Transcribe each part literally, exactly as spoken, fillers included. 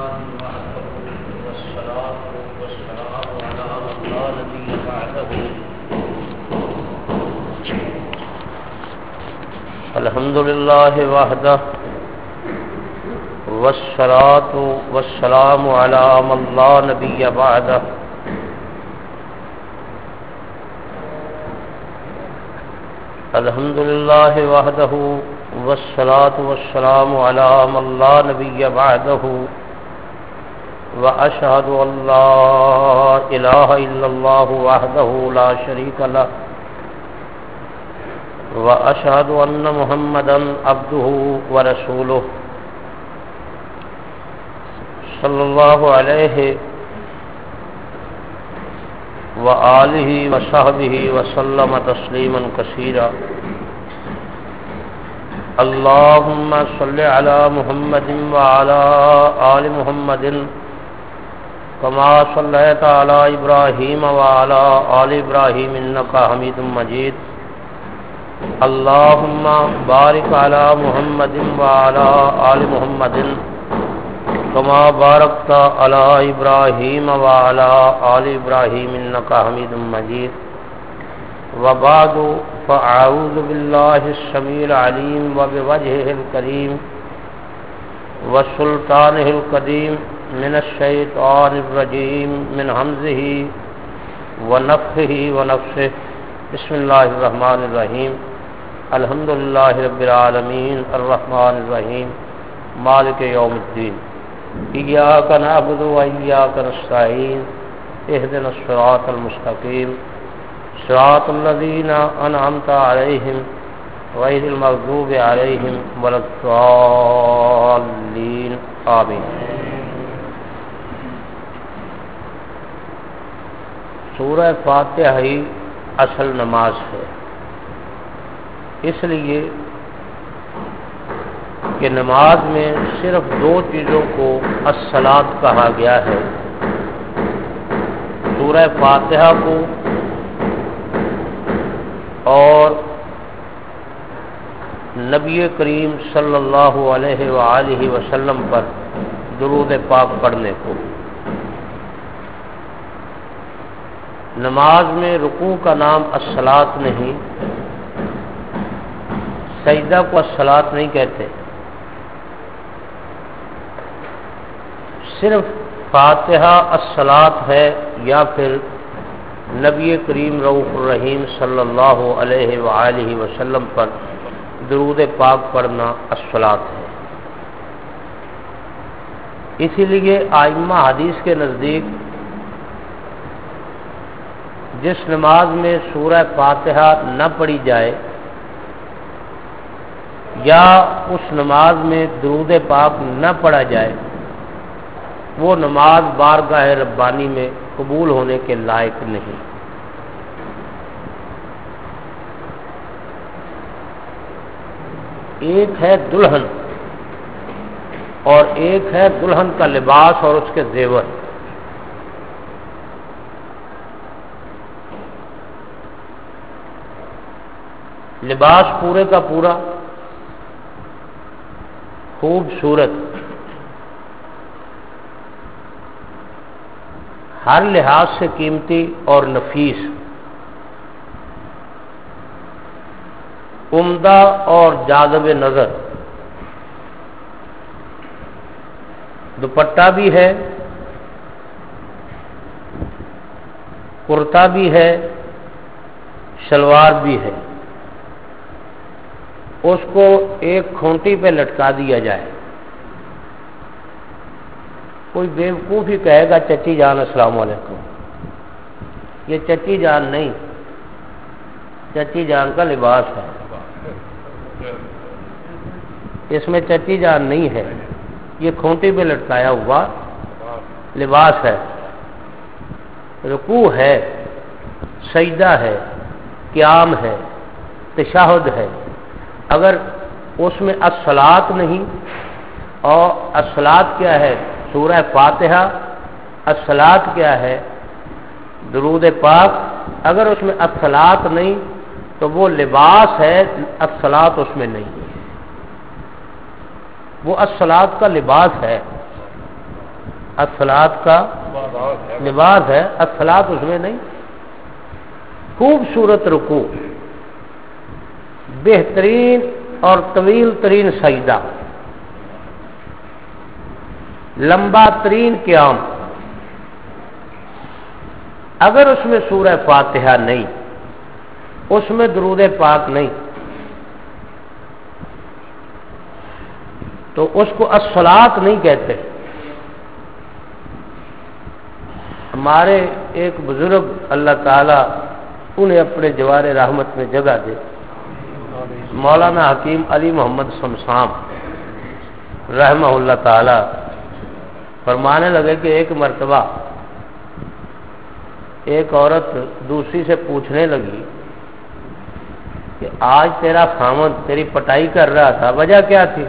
لله وحده والصلاة والسلام على من لا نبي بعده الحمد لله وحده والصلاة والسلام على من لا نبي بعده الحمد لله وحده والصلاة والسلام على من لا نبي بعده وأشهد أن لا إله إلا الله وحده لا شريك له وأشهد أن محمدا عبده ورسوله صلى الله عليه وآله وصحبه وسلم تسليما كثيرا اللهم صل على محمد وعلى آل محمد كما صليت على إبراهيم وعلى آل إبراهيم إنك حميد مجيد اللهم بارك على محمد وعلى آل محمد كما باركت على إبراهيم وعلى آل إبراهيم إنك حميد مجيد وبعد فأعوذ بالله السميع العليم وبوجهه الكريم وسلطانه القديم من الشيطان الرجيم من همزه ونفخه ونفسه بسم الله الرحمن الرحيم الحمد لله رب العالمين الرحمن الرحيم مالك يوم الدين إياك نعبد وإياك نستعين اهدنا الصراط المستقيم صراط الذين أنعمت عليهم غير المغضوب عليهم ولا الضالين آمين. سورہ فاتحہ ہی اصل نماز ہے، اس لیے کہ نماز میں صرف دو چیزوں کو الصلاۃ کہا گیا ہے، سورہ فاتحہ کو اور نبی کریم صلی اللہ علیہ وآلہ وسلم پر درود پاک پڑھنے کو۔ نماز میں رکوع کا نام الصلاۃ نہیں، سجدہ کو الصلاۃ نہیں کہتے، صرف فاتحہ الصلاۃ ہے یا پھر نبی کریم رؤوف الرحیم صلی اللہ علیہ وآلہ وسلم پر درود پاک پڑھنا الصلاۃ ہے۔ اسی لیے ائمہ حدیث کے نزدیک جس نماز میں سورہ فاتحہ نہ پڑھی جائے یا اس نماز میں درود پاک نہ پڑھا جائے وہ نماز بارگاہ ربانی میں قبول ہونے کے لائق نہیں۔ ایک ہے دلہن اور ایک ہے دلہن کا لباس اور اس کے زیور۔ لباس پورے کا پورا خوبصورت، ہر لحاظ سے قیمتی اور نفیس، عمدہ اور جاذب نظر، دوپٹہ بھی ہے، کرتا بھی ہے، شلوار بھی ہے، اس کو ایک کھونٹی پہ لٹکا دیا جائے، کوئی بیوقوف ہی کہے گا چچی جان السلام علیکم، یہ چچی جان نہیں، چچی جان کا لباس ہے، اس میں چچی جان نہیں ہے، یہ کھونٹی پہ لٹکایا ہوا لباس ہے۔ رکوع ہے، سجدہ ہے، قیام ہے، تشہد ہے، اگر اس میں الصلاۃ نہیں، اور الصلاۃ کیا ہے؟ سورہ فاتحہ، الصلاۃ کیا ہے؟ درود پاک، اگر اس میں الصلاۃ نہیں تو وہ لباس ہے، الصلاۃ اس میں نہیں ہے، وہ الصلاۃ کا لباس ہے۔ الصلاۃ کا لباس ہے، الصلاۃ اس میں نہیں. خوبصورت رکوع، بہترین اور طویل ترین سجدہ، لمبا ترین قیام، اگر اس میں سورہ فاتحہ نہیں، اس میں درود پاک نہیں، تو اس کو الصلاۃ نہیں کہتے. ہمارے ایک بزرگ اللہ تعالی انہیں اپنے جوار رحمت میں جگہ دے، مولانا حکیم علی محمد شمشام رحمہ اللہ تعالی، فرمانے لگے کہ ایک مرتبہ ایک عورت دوسری سے پوچھنے لگی کہ آج تیرا خامد تیری پٹائی کر رہا تھا، وجہ کیا تھی؟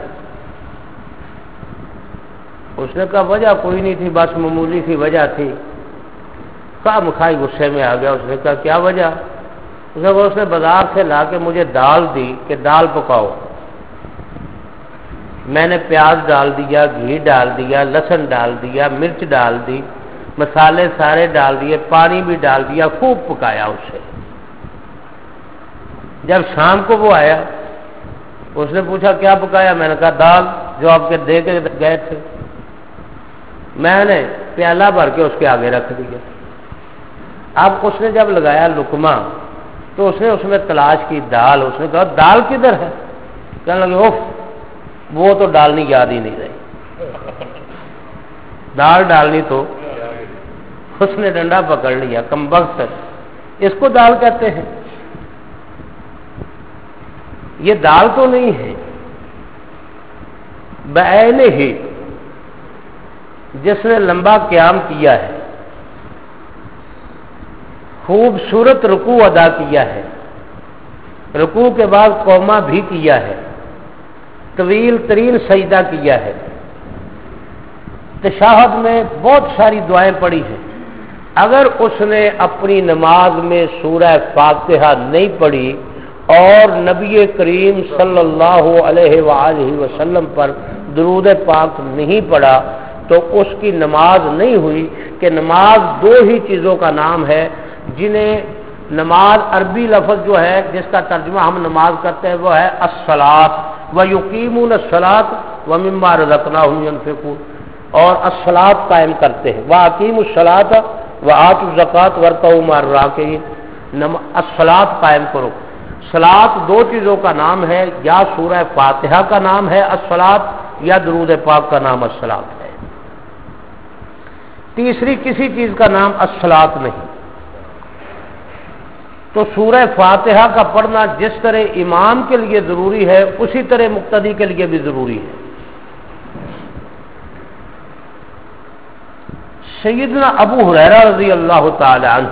اس نے کہا وجہ کوئی نہیں تھی، بس معمولی سی وجہ تھی. کہا مکھائی غصے میں آ گیا. اس نے کہا کیا وجہ؟ اس نے کہا اس نے بازار سے لا کے مجھے دال دی کہ دال پکاؤ. میں نے پیاز ڈال دیا، گھی ڈال دیا، لہسن ڈال دیا، مرچ ڈال دی، مسالے سارے ڈال دیے، پانی بھی ڈال دیا، خوب پکایا اسے. جب شام کو وہ آیا، اس نے پوچھا کیا پکایا؟ میں نے کہا دال جو آپ کے دے کے گئے تھے. میں نے پیالہ بھر کے اس کے آگے رکھ دیا. اب اس نے جب لگایا لقمہ تو اس نے اس میں تلاش کی دال. اس نے کہا دال کدھر ہے؟ کہنے لگے اوف وہ تو ڈالنی یاد ہی نہیں رہی، دال ڈالنی تو. اس نے ڈنڈا پکڑ لیا، کم بخت اس کو دال کہتے ہیں؟ یہ دال تو نہیں ہے. بعین ہی جس نے لمبا قیام کیا ہے، خوبصورت رکوع ادا کیا ہے، رکوع کے بعد قوما بھی کیا ہے، طویل ترین سجدہ کیا ہے، تشہد میں بہت ساری دعائیں پڑھی ہیں، اگر اس نے اپنی نماز میں سورہ فاتحہ نہیں پڑھی اور نبی کریم صلی اللہ علیہ وآلہ وسلم پر درود پاک نہیں پڑھا تو اس کی نماز نہیں ہوئی. کہ نماز دو ہی چیزوں کا نام ہے جنہیں نماز عربی لفظ جو ہے جس کا ترجمہ ہم نماز کرتے ہیں وہ ہے الصلاۃ ویقیمون الصلاۃ ومما رزقناہم ينفقون، اور الصلاۃ قائم کرتے ہیں. واقیموا الصلاۃ وآتوا الزکاۃ وارکعوا مع الراکعین. الصلاۃ قائم کرو. صلاۃ دو چیزوں کا نام ہے، یا سورہ فاتحہ کا نام ہے الصلاۃ یا درود پاک کا نام الصلاۃ ہے. تیسری کسی چیز کا نام الصلاۃ نہیں. تو سورہ فاتحہ کا پڑھنا جس طرح امام کے لیے ضروری ہے اسی طرح مقتدی کے لیے بھی ضروری ہے. سیدنا ابو ہریرہ رضی اللہ تعالی عنہ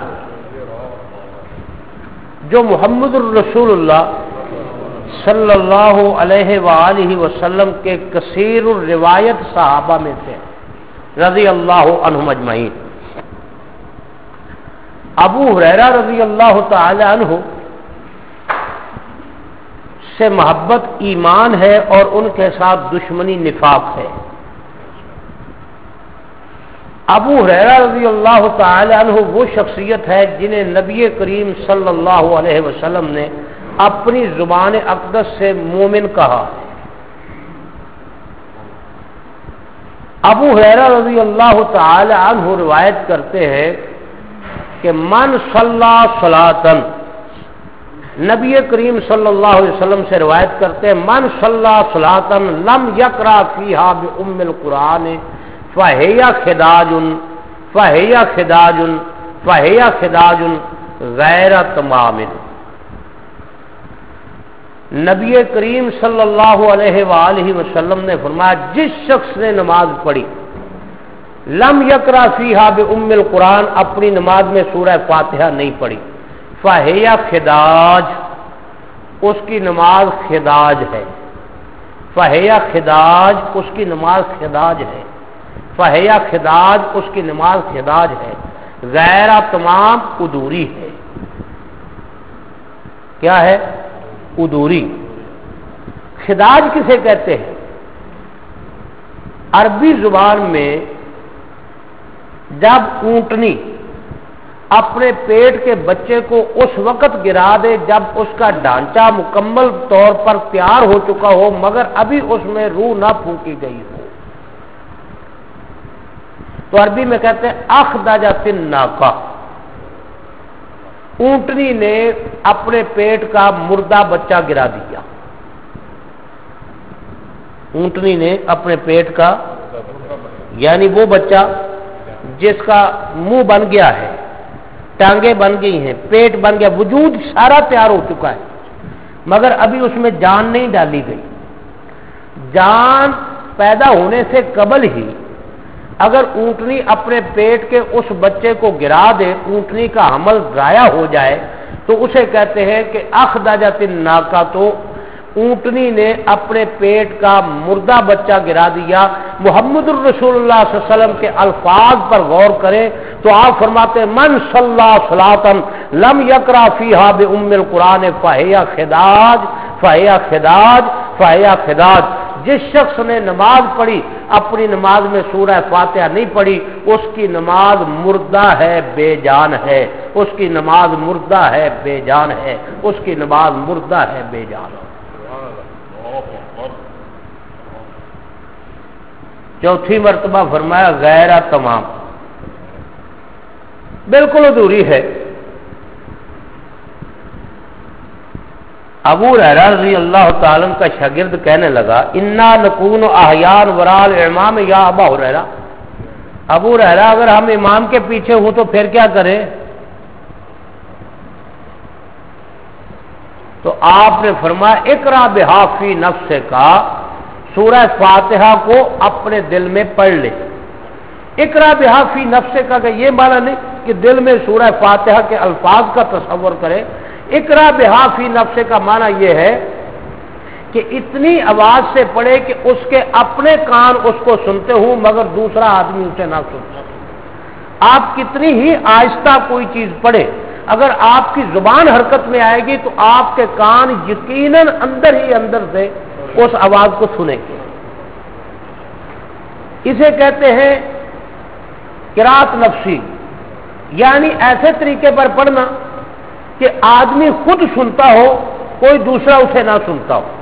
جو محمد الرسول اللہ صلی اللہ علیہ وآلہ وسلم کے کثیر الروایت صحابہ میں تھے رضی اللہ عنہم اجمعین. ابو ہریرہ رضی اللہ تعالی عنہ سے محبت ایمان ہے اور ان کے ساتھ دشمنی نفاق ہے. ابو ہریرہ رضی اللہ تعالی عنہ وہ شخصیت ہے جنہیں نبی کریم صلی اللہ علیہ وسلم نے اپنی زبان اقدس سے مومن کہا. ابو ہریرہ رضی اللہ تعالی عنہ روایت کرتے ہیں کہ من صلی صلاۃً، نبی کریم صلی اللہ علیہ وسلم سے روایت کرتے ہیں من صلی صلاۃً لم یقرأ فیہا بأم القرآن فہی خداج فہی خداج فہی خداج غیر تمام. نبی کریم صلی اللہ علیہ وآلہ وسلم نے فرمایا جس شخص نے نماز پڑھی لم یقرأ فیہا بأم القرآن، اپنی نماز میں سورہ فاتحہ نہیں پڑھی، فہی خداج، اس کی نماز خداج ہے. فہی خداج، اس کی نماز خداج ہے. فہی خداج، اس کی نماز خداج ہے. غیر تمام، ادھوری ہے. کیا ہے؟ ادھوری. خداج کسے کہتے ہیں؟ عربی زبان میں جب اونٹنی اپنے پیٹ کے بچے کو اس وقت گرا دے جب اس کا ڈھانچہ مکمل طور پر تیار ہو چکا ہو مگر ابھی اس میں روح نہ پھونکی گئی ہو، تو عربی میں کہتے ہیں اخدجت الناقہ، اونٹنی نے اپنے پیٹ کا مردہ بچہ گرا دیا، اونٹنی نے اپنے پیٹ کا یعنی وہ بچہ جس کا منہ بن گیا ہے، ٹانگیں بن گئی ہیں، پیٹ بن گیا، وجود سارا تیار ہو چکا ہے مگر ابھی اس میں جان نہیں ڈالی گئی۔ جان پیدا ہونے سے قبل ہی اگر اونٹنی اپنے پیٹ کے اس بچے کو گرا دے، اونٹنی کا حمل ضائع ہو جائے، تو اسے کہتے ہیں کہ اخدجت الناقہ، تو اونٹنی نے اپنے پیٹ کا مردہ بچہ گرا دیا۔ محمد الرسول اللہ صلی اللہ علیہ وسلم کے الفاظ پر غور کریں تو آپ فرماتے ہیں من صلی صلاۃ لم یقرأ فیہا بأم القرآن فہی خداج فہی خداج فہی خداج، جس شخص نے نماز پڑھی اپنی نماز میں سورہ فاتحہ نہیں پڑھی اس کی نماز مردہ ہے، بے جان ہے، اس کی نماز مردہ ہے، بے جان ہے، اس کی نماز مردہ ہے، بے جان ہے۔ چوتھی مرتبہ فرمایا غیر تمام، بالکل ادھوری ہے۔ ابو ہریرہ رضی اللہ تعالیٰ کا شاگرد کہنے لگا انا نکون احیان ورال امام یا ابا ہریرہ، ابو ہریرہ اگر ہم امام کے پیچھے ہوں تو پھر کیا کریں؟ تو آپ نے فرمایا اقرا بہا فی نفس کا، سورہ فاتحہ کو اپنے دل میں پڑھ لے۔ اقرا بہا فی نفس کا کہ یہ معنی نہیں کہ دل میں سورہ فاتحہ کے الفاظ کا تصور کرے، اقرا بہا فی نفس کا معنی یہ ہے کہ اتنی آواز سے پڑھے کہ اس کے اپنے کان اس کو سنتے ہوں مگر دوسرا آدمی اسے نہ سن سکے۔ آپ کتنی ہی آہستہ کوئی چیز پڑھے، اگر آپ کی زبان حرکت میں آئے گی تو آپ کے کان یقیناً اندر ہی اندر سے اس آواز کو سنیں گے۔ اسے کہتے ہیں قرات نفسی، یعنی ایسے طریقے پر پڑھنا کہ آدمی خود سنتا ہو کوئی دوسرا اسے نہ سنتا ہو۔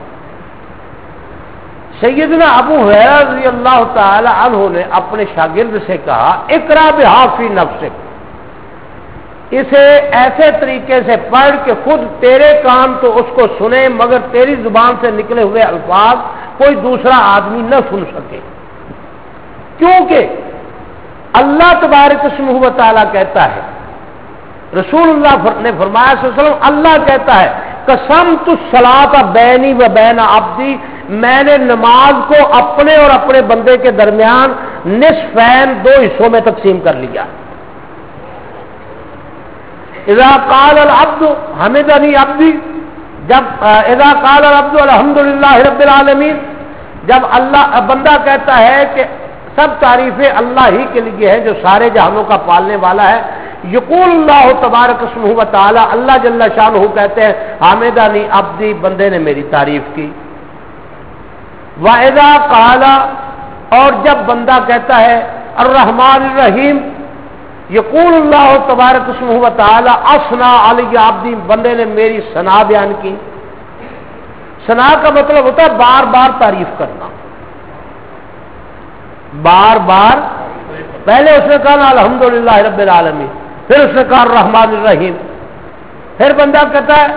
سیدنا ابو ہریرہ رضی اللہ تعالی عنہ نے اپنے شاگرد سے کہا اقرا بہا فی نفسک، اسے ایسے طریقے سے پڑھ کہ خود تیرے کان تو اس کو سنے مگر تیری زبان سے نکلے ہوئے الفاظ کوئی دوسرا آدمی نہ سن سکے، کیونکہ اللہ تبارک اسمہ و تعالیٰ کہتا ہے، رسول اللہ نے فرمایا صلی اللہ علیہ وسلم اللہ کہتا ہے قسمت الصلاۃ بینی و بین عبدی، میں نے نماز کو اپنے اور اپنے بندے کے درمیان نصفین دو حصوں میں تقسیم کر لیا۔ اذا قال العبد حمدنی عبدی، جب اذا قال العبد الحمدللہ رب العالمین، جب اللہ بندہ کہتا ہے کہ سب تعریفیں اللہ ہی کے لیے ہیں جو سارے جہانوں کا پالنے والا ہے، یقول اللہ تبارک اسمہ و تعالی، اللہ جل شانہ کہتے ہیں حمدنی عبدی، بندے نے میری تعریف کی۔ وَإِذَا قَالَ، اور جب بندہ کہتا ہے الرحمن الرحیم، یقول اللہ تبارک اسمہ و تعالی اثنا علی عبدی، بندے نے میری ثنا بیان کی۔ ثنا کا مطلب ہوتا ہے بار بار تعریف کرنا، بار بار، پہلے اس نے کہا الحمدللہ رب العالمین، پھر اس نے کہا الرحمن الرحیم، پھر بندہ کہتا ہے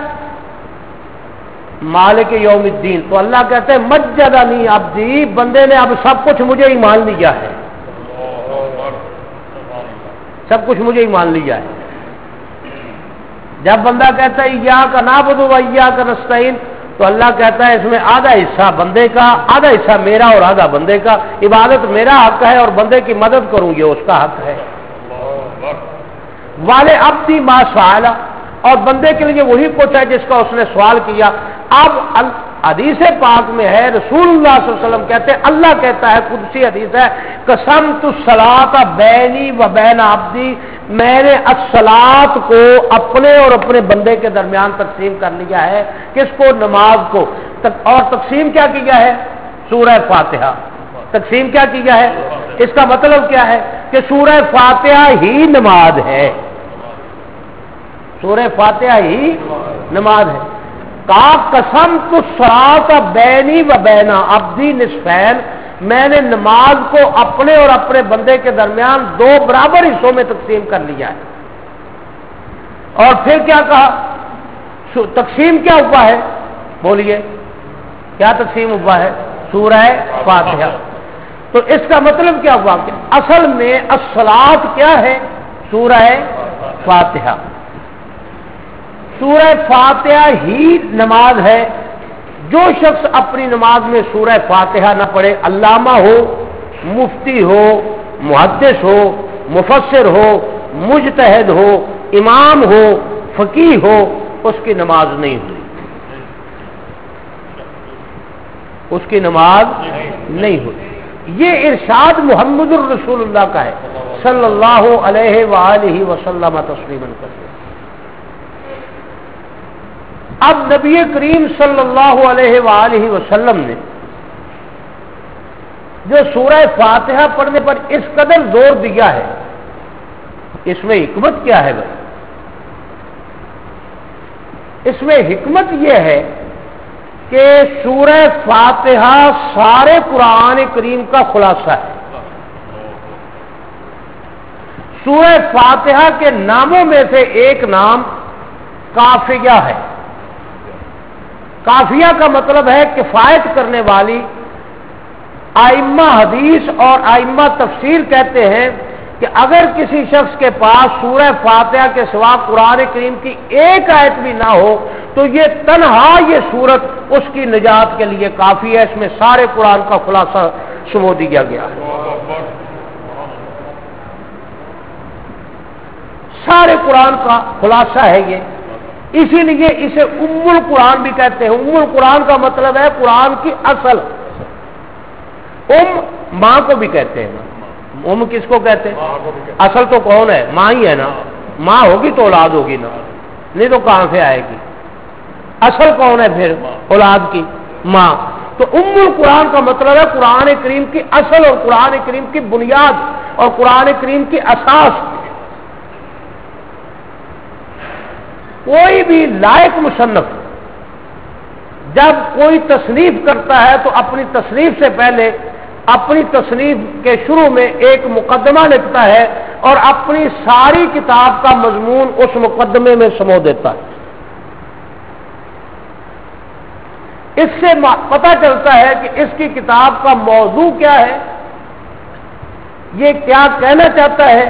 مالک یوم الدین، تو اللہ کہتے ہیں مجدنی عبدی، بندے نے اب سب کچھ مجھے ہی مان لیا ہے، سب کچھ مجھے ہی مان لیا ہے۔ جب بندہ کہتا ہے ایاک نعبد و ایاک نستعین، تو اللہ کہتا ہے اس میں آدھا حصہ بندے کا، آدھا حصہ میرا اور آدھا بندے کا، عبادت میرا حق ہے اور بندے کی مدد کروں یہ اس کا حق ہے۔ والے عبدی ما سأل، اور بندے کے لیے وہی کچھ ہے جس کا اس نے سوال کیا۔ اب حدیث پاک میں ہے رسول اللہ صلی اللہ علیہ وسلم کہتے ہیں، اللہ کہتا ہے، قدسی حدیث ہے، قسمت الصلاۃ بینی و بین عبدی، میں نے الصلاۃ کو اپنے اور اپنے بندے کے درمیان تقسیم کر لیا ہے۔ کس کو؟ نماز کو۔ اور تقسیم کیا کیا ہے؟ سورہ فاتحہ۔ تقسیم کیا کیا ہے؟ اس کا مطلب کیا ہے کہ سورہ فاتحہ ہی نماز ہے، سورہ فاتحہ ہی نماز ہے۔ کا قسم تو صراط بینی و بین عبدی نصفین، میں نے نماز کو اپنے اور اپنے بندے کے درمیان دو برابر حصوں میں تقسیم کر لیا ہے۔ اور پھر کیا کہا؟ تقسیم کیا ہوا ہے؟ بولیے کیا تقسیم ہوا ہے؟ سورہ فاتحہ۔ تو اس کا مطلب کیا ہوا کہ اصل میں الصلاۃ کیا ہے؟ سورہ فاتحہ۔ سورہ فاتحہ ہی نماز ہے۔ جو شخص اپنی نماز میں سورہ فاتحہ نہ پڑھے، علامہ ہو، مفتی ہو، محدث ہو، مفسر ہو، مجتہد ہو، امام ہو، فقیہ ہو، اس کی نماز نہیں ہوئی، اس کی نماز نہیں ہوئی۔ یہ ارشاد محمد الرسول اللہ کا ہے صلی اللہ علیہ وآلہ وسلم تسلیما کثیرا۔ اب نبی کریم صلی اللہ علیہ وآلہ وسلم نے جو سورہ فاتحہ پڑھنے پر اس قدر زور دیا ہے، اس میں حکمت کیا ہے بھائی؟ اس میں حکمت یہ ہے کہ سورہ فاتحہ سارے قرآن کریم کا خلاصہ ہے۔ سورہ فاتحہ کے ناموں میں سے ایک نام کافیہ ہے۔ کافیہ کا مطلب ہے کفایت کرنے والی۔ ائمہ حدیث اور ائمہ تفسیر کہتے ہیں کہ اگر کسی شخص کے پاس سورہ فاتحہ کے سوا قرآن کریم کی ایک آیت بھی نہ ہو تو یہ تنہا یہ سورت اس کی نجات کے لیے کافی ہے۔ اس میں سارے قرآن کا خلاصہ سمو دیا گیا ہے، سارے قرآن کا خلاصہ ہے یہ۔ اسی لیے اسے ام القرآن بھی کہتے ہیں۔ ام القرآن کا مطلب ہے قرآن کی اصل۔ ام ماں کو بھی کہتے ہیں نا، ام کس کو کہتے ہیں؟ اصل تو کون ہے؟ ماں ہی ہے نا۔ ماں ہوگی تو اولاد ہوگی نا، نہیں تو کہاں سے آئے گی؟ اصل کون ہے پھر اولاد کی؟ ماں۔ تو ام القرآن کا مطلب ہے قرآن کریم کی اصل اور قرآن کریم کی بنیاد اور قرآن کریم کی اساس۔ کوئی بھی لائق مصنف جب کوئی تصنیف کرتا ہے تو اپنی تصنیف سے پہلے اپنی تصنیف کے شروع میں ایک مقدمہ لکھتا ہے اور اپنی ساری کتاب کا مضمون اس مقدمے میں سمو دیتا ہے۔ اس سے پتہ چلتا ہے کہ اس کی کتاب کا موضوع کیا ہے، یہ کیا کہنا چاہتا ہے،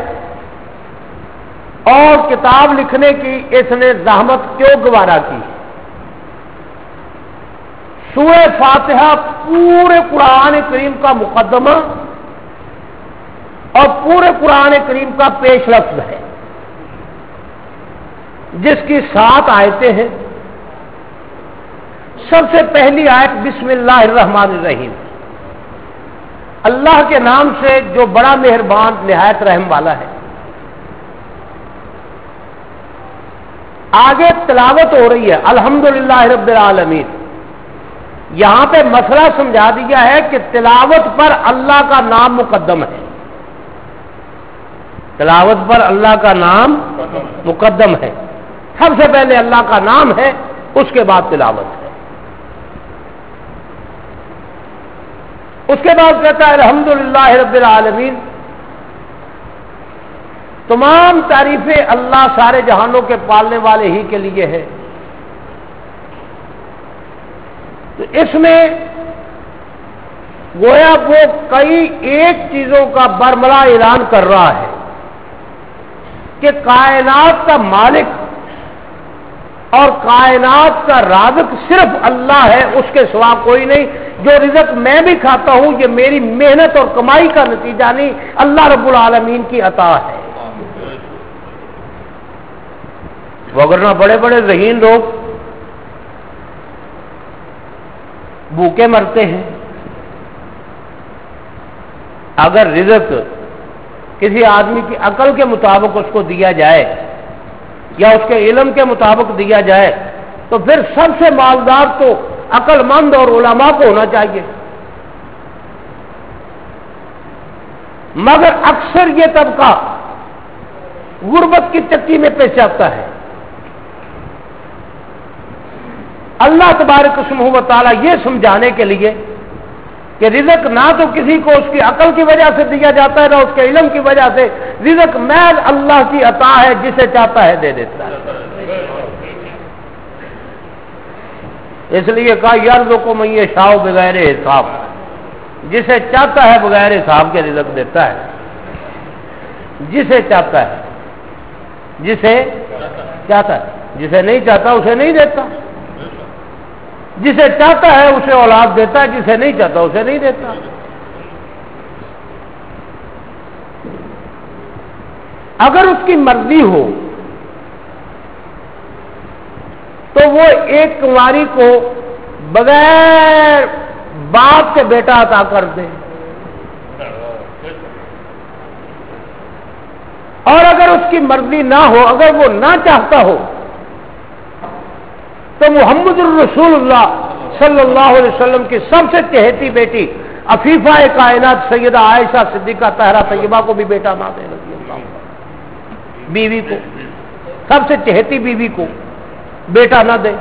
اور کتاب لکھنے کی اس نے زحمت کیوں گوارا کی۔ سورہ فاتحہ پورے قرآن کریم کا مقدمہ اور پورے قرآن کریم کا پیش لفظ ہے، جس کی سات آیتیں ہیں۔ سب سے پہلی آیت بسم اللہ الرحمن الرحیم، اللہ کے نام سے جو بڑا مہربان نہایت رحم والا ہے۔ آگے تلاوت ہو رہی ہے الحمدللہ رب العالمین۔ یہاں پہ مسئلہ سمجھا دیا ہے کہ تلاوت پر اللہ کا نام مقدم ہے، تلاوت پر اللہ کا نام مقدم ہے۔ سب سے پہلے اللہ کا نام ہے، اس کے بعد تلاوت ہے۔ اس کے بعد کہتا ہے الحمدللہ رب العالمین، تمام تعریفیں اللہ سارے جہانوں کے پالنے والے ہی کے لیے ہے۔ تو اس میں گویا وہ کئی ایک چیزوں کا برملا اعلان کر رہا ہے کہ کائنات کا مالک اور کائنات کا رازق صرف اللہ ہے، اس کے سوا کوئی نہیں۔ جو رزق میں بھی کھاتا ہوں یہ میری محنت اور کمائی کا نتیجہ نہیں، اللہ رب العالمین کی عطا ہے۔ وگرنہ بڑے بڑے ذہین لوگ بھوکے مرتے ہیں۔ اگر رزق کسی آدمی کی عقل کے مطابق اس کو دیا جائے یا اس کے علم کے مطابق دیا جائے تو پھر سب سے مالدار تو عقل مند اور علماء کو ہونا چاہیے۔ مگر اکثر یہ طبقہ غربت کی چکی میں پیش آتا ہے. اللہ تبارک و تعالیٰ یہ سمجھانے کے لیے کہ رزق نہ تو کسی کو اس کی عقل کی وجہ سے دیا جاتا ہے نہ اس کے علم کی وجہ سے، رزق محض اللہ کی عطا ہے، جسے چاہتا ہے دے دیتا ہے. اس لیے کہا یرزق من یشاء بغیر حساب، جسے چاہتا ہے بغیر حساب کے رزق دیتا ہے، جسے چاہتا ہے، جسے چاہتا ہے، جسے نہیں چاہتا اسے نہیں دیتا. جسے چاہتا ہے اسے اولاد دیتا ہے، جسے نہیں چاہتا اسے نہیں دیتا. اگر اس کی مرضی ہو تو وہ ایک کنواری کو بغیر باپ کے بیٹا عطا کر دے، اور اگر اس کی مرضی نہ ہو، اگر وہ نہ چاہتا ہو، تو محمد الرسول اللہ صلی اللہ علیہ وسلم کی سب سے چہیتی بیٹی عفیفہ کائنات سیدہ عائشہ صدیقہ طاہرہ طیبہ کو بھی بیٹا نہ دے، رضی اللہ عنہ، بیوی کو، سب سے چہیتی بیوی کو بیٹا نہ دے.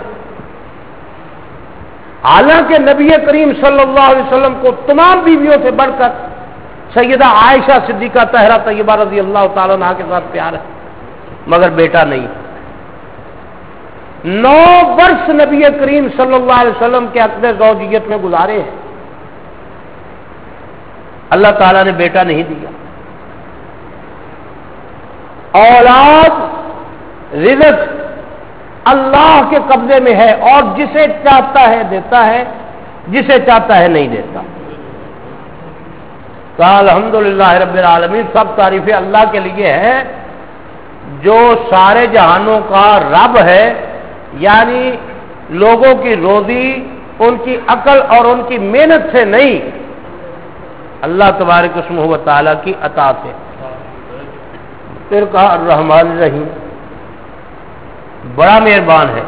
حالانکہ نبی کریم صلی اللہ علیہ وسلم کو تمام بیویوں سے بڑھ کر سیدہ عائشہ صدیقہ طاہرہ طیبہ رضی اللہ تعالیٰ عنہ کے ساتھ پیار ہے، مگر بیٹا نہیں. نو برس نبی کریم صلی اللہ علیہ وسلم کے عقد زوجیت میں گزارے ہیں، اللہ تعالیٰ نے بیٹا نہیں دیا. اولاد رزق اللہ کے قبضے میں ہے، اور جسے چاہتا ہے دیتا ہے، جسے چاہتا ہے نہیں دیتا. تو الحمدللہ رب العالمین، سب تعریفیں اللہ کے لیے ہیں جو سارے جہانوں کا رب ہے، یعنی لوگوں کی روزی ان کی عقل اور ان کی محنت سے نہیں، اللہ تبارک اسمہ و تعالیٰ کی عطا سے. پھر کہا الرحمن الرحیم، بڑا مہربان ہے،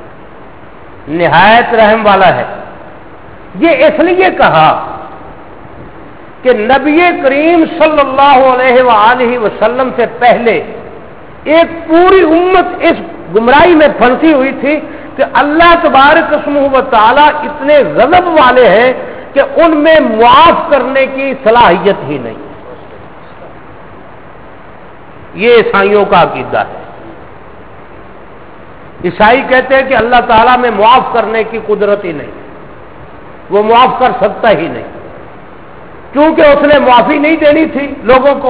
نہایت رحم والا ہے. یہ اس لیے کہا کہ نبی کریم صلی اللہ علیہ وآلہ وسلم سے پہلے ایک پوری امت اس گمراہی میں پھنسی ہوئی تھی کہ اللہ تبارک اسمہ و تعالیٰ اتنے غضب والے ہیں کہ ان میں معاف کرنے کی صلاحیت ہی نہیں. یہ عیسائیوں کا عقیدہ ہے. عیسائی کہتے ہیں کہ اللہ تعالیٰ میں معاف کرنے کی قدرت ہی نہیں، وہ معاف کر سکتا ہی نہیں، کیونکہ اس نے معافی نہیں دینی تھی لوگوں کو،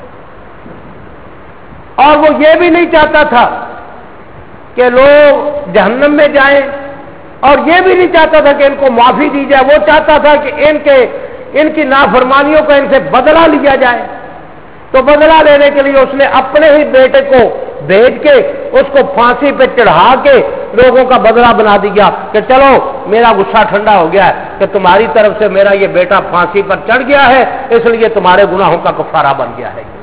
اور وہ یہ بھی نہیں چاہتا تھا کہ لوگ جہنم میں جائیں، اور یہ بھی نہیں چاہتا تھا کہ ان کو معافی دی جائے. وہ چاہتا تھا کہ ان کے ان کی نافرمانیوں کا ان سے بدلہ لیا جائے. تو بدلہ لینے کے لیے اس نے اپنے ہی بیٹے کو بھیج کے اس کو پھانسی پہ چڑھا کے لوگوں کا بدلہ بنا دیا کہ چلو میرا غصہ ٹھنڈا ہو گیا ہے کہ تمہاری طرف سے میرا یہ بیٹا پھانسی پر چڑھ گیا ہے، اس لیے تمہارے گناہوں کا کفارہ بن گیا ہے.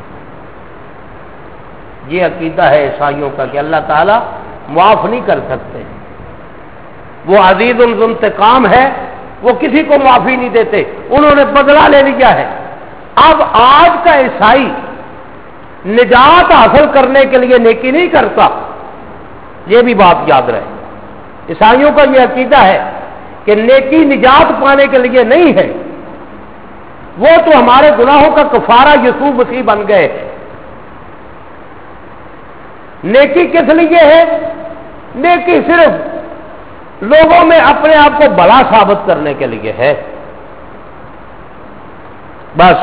یہ عقیدہ ہے عیسائیوں کا کہ اللہ تعالیٰ معاف نہیں کر سکتے، وہ عزیز الانتقام ہے، وہ کسی کو معافی نہیں دیتے، انہوں نے بدلہ لے لیا ہے. اب آج کا عیسائی نجات حاصل کرنے کے لیے نیکی نہیں کرتا، یہ بھی بات یاد رہے. عیسائیوں کا یہ عقیدہ ہے کہ نیکی نجات پانے کے لیے نہیں ہے، وہ تو ہمارے گناہوں کا کفارہ یسوع مسیح بن گئے. نیکی کس لیے ہے؟ نیکی صرف لوگوں میں اپنے آپ کو بھلا ثابت کرنے کے لیے ہے، بس.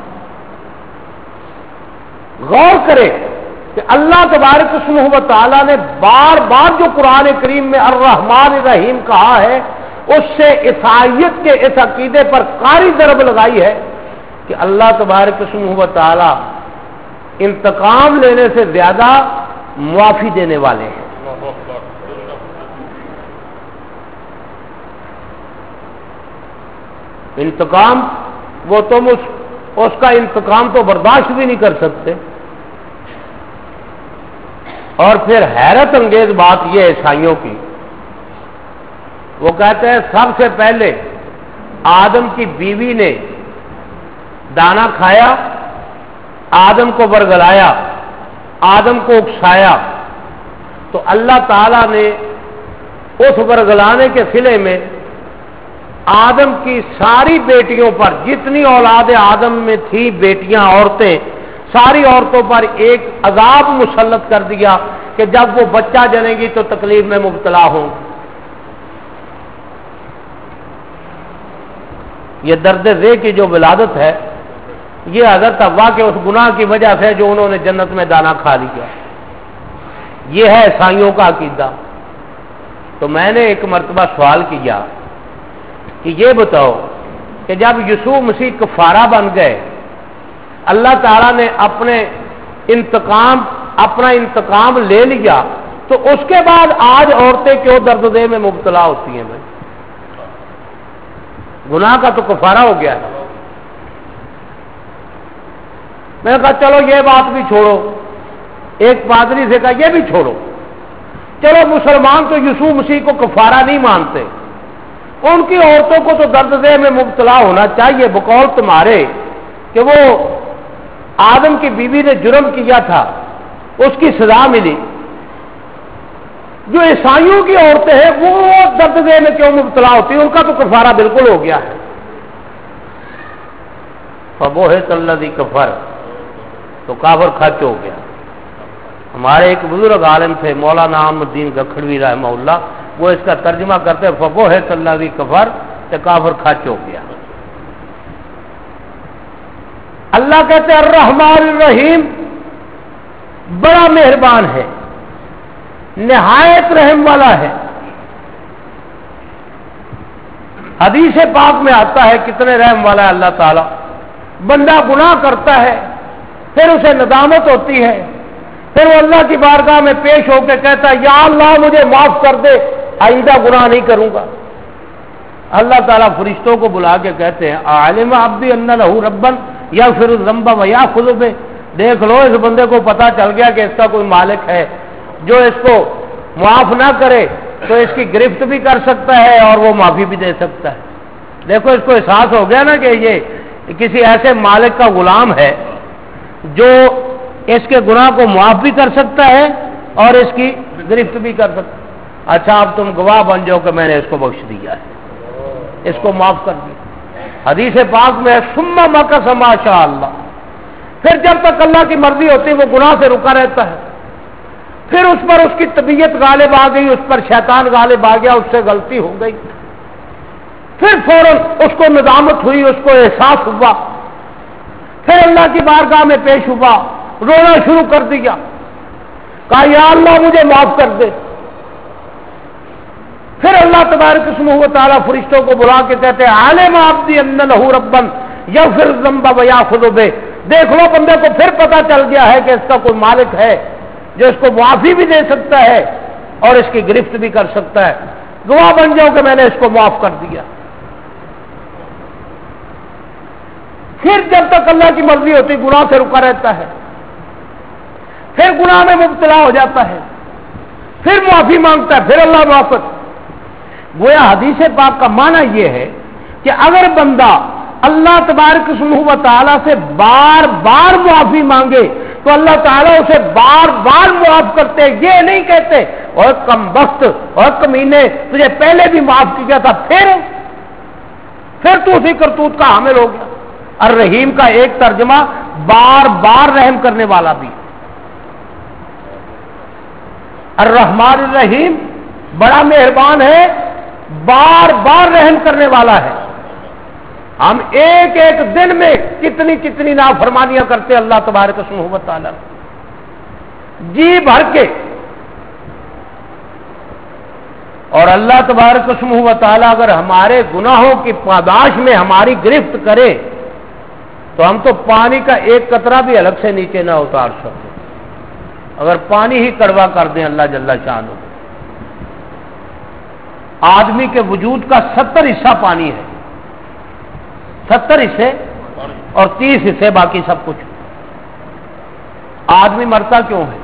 غور کرے کہ اللہ تبارک اسمہ و تعالیٰ نے بار بار جو قرآن کریم میں الرحمن الرحیم کہا ہے، اس سے عیسائیت کے اس عقیدے پر قاری ضرب لگائی ہے کہ اللہ تبارک اسمہ و تعالیٰ انتقام لینے سے زیادہ معافی دینے والے ہیں. انتقام، وہ تم اس اس کا انتقام تو برداشت بھی نہیں کر سکتے. اور پھر حیرت انگیز بات یہ عیسائیوں کی، وہ کہتے ہیں سب سے پہلے آدم کی بیوی نے دانا کھایا، آدم کو برگلایا، آدم کو اکسایا، تو اللہ تعالی نے اس برگلانے کے صلے میں آدم کی ساری بیٹیوں پر، جتنی اولاد آدم میں تھی بیٹیاں عورتیں، ساری عورتوں پر ایک عذاب مسلط کر دیا کہ جب وہ بچہ جنیں گی تو تکلیف میں مبتلا ہوں۔ یہ درد ذی کی جو ولادت ہے یہ حضرت حوا کے اس گناہ کی وجہ سے جو انہوں نے جنت میں دانا کھا لیا۔ یہ ہے عیسائیوں کا عقیدہ۔ تو میں نے ایک مرتبہ سوال کیا کہ یہ بتاؤ کہ جب یسوع مسیح کفارہ بن گئے، اللہ تعالیٰ نے اپنے انتقام اپنا انتقام لے لیا، تو اس کے بعد آج عورتیں کیوں درد دے میں مبتلا ہوتی ہیں؟ بھائی گناہ کا تو کفارہ ہو گیا ہے۔ میں نے کہا چلو یہ بات بھی چھوڑو، ایک پادری سے کہا یہ بھی چھوڑو، چلو مسلمان تو یسوع مسیح کو کفارہ نہیں مانتے، ان کی عورتوں کو تو درد دہ میں مبتلا ہونا چاہیے بقول تمہارے کہ وہ آدم کی بیوی نے جرم کیا تھا، اس کی سزا ملی، جو عیسائیوں کی عورتیں ہیں وہ درد دہ میں کیوں مبتلا ہوتی ہیں؟ ان کا تو کفارہ بالکل ہو گیا ہے۔ فبوہت الذی کفر، تو کافر خچ ہو گیا۔ ہمارے ایک بزرگ عالم تھے مولانا احمد الدین گکھڑوی رحمہ اللہ، وہ اس کا ترجمہ کرتے فبوہت الذی کفر، تو کافر خچ ہو گیا۔ اللہ کہتے ہیں الرحمن الرحیم، بڑا مہربان ہے، نہایت رحم والا ہے۔ حدیث پاک میں آتا ہے کتنے رحم والا ہے اللہ تعالیٰ۔ بندہ گناہ کرتا ہے، پھر اسے ندامت ہوتی ہے، پھر وہ اللہ کی بارگاہ میں پیش ہو کے کہتا ہے یا اللہ مجھے معاف کر دے، آئندہ گناہ نہیں کروں گا۔ اللہ تعالیٰ فرشتوں کو بلا کے کہتے ہیں عالم عبدی ان لہ ربا یغفر الذنب ویأخذ بہ، دیکھ لو اس بندے کو پتا چل گیا کہ اس کا کوئی مالک ہے جو اس کو معاف نہ کرے تو اس کی گرفت بھی کر سکتا ہے اور وہ معافی بھی دے سکتا ہے۔ دیکھو اس کو احساس ہو گیا نا کہ یہ کسی ایسے مالک کا غلام ہے جو اس کے گناہ کو معاف بھی کر سکتا ہے اور اس کی گرفت بھی کر سکتا ہے۔ اچھا اب تم گواہ بن جاؤ کہ میں نے اس کو بخش دیا ہے، اس کو معاف کر دیا۔ حدیث پاک میں ثم مکث ما شاء اللہ، پھر جب تک اللہ کی مرضی ہوتی ہے وہ گناہ سے رکا رہتا ہے، پھر اس پر اس کی طبیعت غالب آ گئی، اس پر شیطان غالب آ گیا، اس سے غلطی ہو گئی، پھر فوراً اس کو ندامت ہوئی، اس کو احساس ہوا، پھر اللہ کی بارگاہ میں پیش ہوا، رونا شروع کر دیا، کہا یا اللہ مجھے معاف کر دے۔ پھر اللہ تبارک اسمہ و تعالیٰ فرشتوں کو بلا کے کہتے ہیں عالم عبدی ان لہ ربا یغفر الذنب ویأخذ بہ، دیکھ لو بندے کو پھر پتا چل گیا ہے کہ اس کا کوئی مالک ہے جو اس کو معافی بھی دے سکتا ہے اور اس کی گرفت بھی کر سکتا ہے، گواہ بن جاؤ کہ میں نے اس کو معاف کر دیا۔ پھر جب تک اللہ کی مرضی ہوتی گناہ سے رکا رہتا ہے، پھر گناہ میں مبتلا ہو جاتا ہے، پھر معافی مانگتا ہے، پھر اللہ معاف کرتا ہے۔ گویا حدیث پاک کا معنی یہ ہے کہ اگر بندہ اللہ تبارک و تعالیٰ سے بار بار معافی مانگے تو اللہ تعالیٰ اسے بار بار معاف کرتے، یہ نہیں کہتے اور کم بخت اور کمینے تجھے پہلے بھی معاف کیا تھا پھر پھر تو اسی کرتوت کا حامل ہو گیا۔ الرحیم کا ایک ترجمہ بار بار رحم کرنے والا بھی، الرحمن الرحیم بڑا مہربان ہے، بار بار رحم کرنے والا ہے۔ ہم ایک ایک دن میں کتنی کتنی نافرمانیاں کرتے اللہ تبارک و تعالی جی بھر کے، اور اللہ تبارک و تعالی اگر ہمارے گناہوں کی پاداش میں ہماری گرفت کرے تو ہم تو پانی کا ایک قطرہ بھی الگ سے نیچے نہ اتار سکتے، اگر پانی ہی کڑوا کر دیں اللہ جل شانہ۔ آدمی کے وجود کا ستر حصہ پانی ہے، ستر حصے اور تیس حصے باقی سب کچھ۔ آدمی مرتا کیوں ہے؟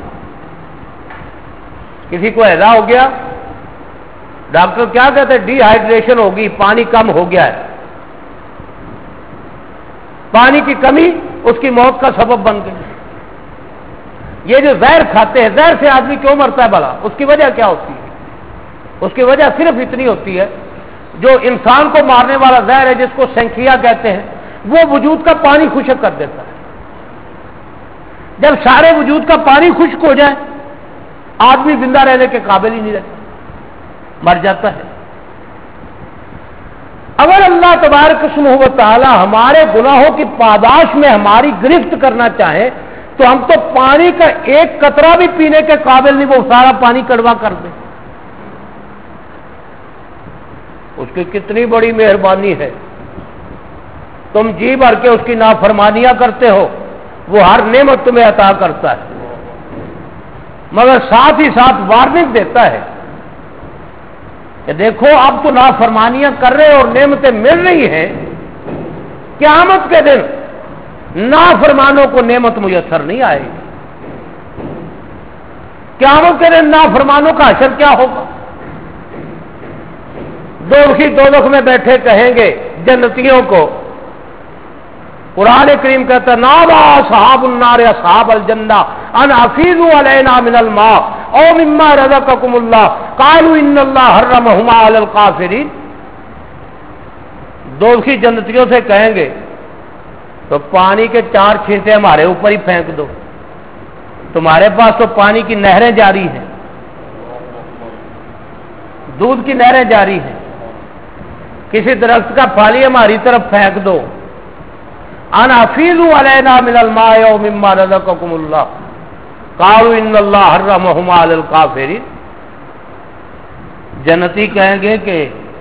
کسی کو ہیضہ ہو گیا، ڈاکٹر کیا کہتے ہیں ڈی ہائیڈریشن ہوگی، پانی کم ہو گیا ہے، پانی کی کمی اس کی موت کا سبب بن گئی. یہ جو زہر کھاتے ہیں، زہر سے آدمی کیوں مرتا ہے بھلا؟ اس کی وجہ کیا ہوتی ہے؟ اس کی وجہ صرف اتنی ہوتی ہے، جو انسان کو مارنے والا زہر ہے جس کو سینکھیا کہتے ہیں، وہ وجود کا پانی خشک کر دیتا ہے. جب سارے وجود کا پانی خشک ہو جائے آدمی زندہ رہنے کے قابل ہی نہیں رہتا، مر جاتا ہے. اگر اللہ تبارک و تعالی ہمارے گناہوں کی پاداش میں ہماری گرفت کرنا چاہے تو ہم تو پانی کا ایک قطرہ بھی پینے کے قابل نہیں، وہ سارا پانی کڑوا کر دے. اس کی کتنی بڑی مہربانی ہے. تم جی بھر کے اس کی نافرمانیاں کرتے ہو، وہ ہر نعمت تمہیں عطا کرتا ہے، مگر ساتھ ہی ساتھ وارننگ دیتا ہے کہ دیکھو اب تو نافرمانیاں کر رہے اور نعمتیں مل رہی ہیں، قیامت کے دن نافرمانوں کو نعمت میسر نہیں آئے گی. قیامت کے دن نافرمانوں کا حشر کیا ہوگا؟ دوزخی دوزخ میں بیٹھے کہیں گے جنتیوں کو، قرآن کریم کہتا ہے نادى اصحاب النار اصحاب الجنہ ان افیضوا علینا من الماء او مما رزقکم اللہ قالوا ان اللہ حرمہما علی الکافرین. دوزخی جنتیوں سے کہیں گے تو پانی کے چار چھینٹے ہمارے اوپر ہی پھینک دو، تمہارے پاس تو پانی کی نہریں جاری ہیں، دودھ کی نہریں جاری ہیں، کسی درخت کا پھالی ہماری طرف پھینک دو. ان افیضوا علینا من الماء او مما رزقکم اللہ قالوا ان اللہ حرمہما علی الکافرین. جنتی کہیں گے کہ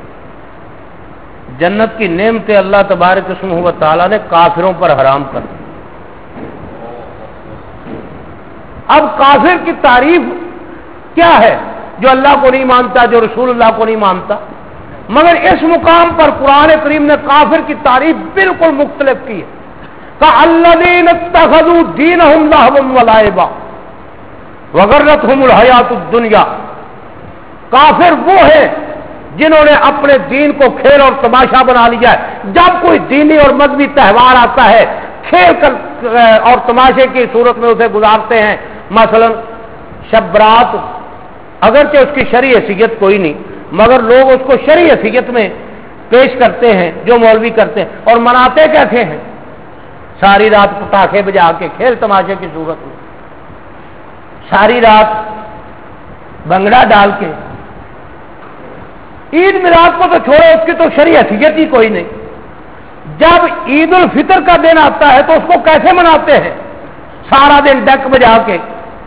جنت کی نعمتیں اللہ تبارک و تعالی نے کافروں پر حرام کر دی. اب کافر کی تعریف کیا ہے؟ جو اللہ کو نہیں مانتا، جو رسول اللہ کو نہیں مانتا. مگر اس مقام پر قرآن کریم نے کافر کی تعریف بالکل مختلف کی ہے. کَالَّذِينَ اتَّخَذُوا دِينَهُمْ لَهْوًا وَلَعِبًا وَغَرَّتْهُمُ الْحَيَاةُ الدُّنْيَا. کافر وہ ہے جنہوں نے اپنے دین کو کھیل اور تماشا بنا لیا ہے. جب کوئی دینی اور مذہبی تہوار آتا ہے کھیل کر اور تماشے کی صورت میں اسے گزارتے ہیں. مثلا شب برات، اگرچہ اس کی شرعی حیثیت کوئی نہیں مگر لوگ اس کو شرعی حیثیت میں پیش کرتے ہیں جو مولوی کرتے ہیں، اور مناتے کیسے ہیں؟ ساری رات پٹاخے بجا کے کھیل تماشے کی صورت میں، ساری رات بنگڑا ڈال کے. عید میلاد کو تو چھوڑو، اس کی تو شرعی حیثیت ہی کوئی نہیں. جب عید الفطر کا دن آتا ہے تو اس کو کیسے مناتے ہیں؟ سارا دن ڈک بجا کے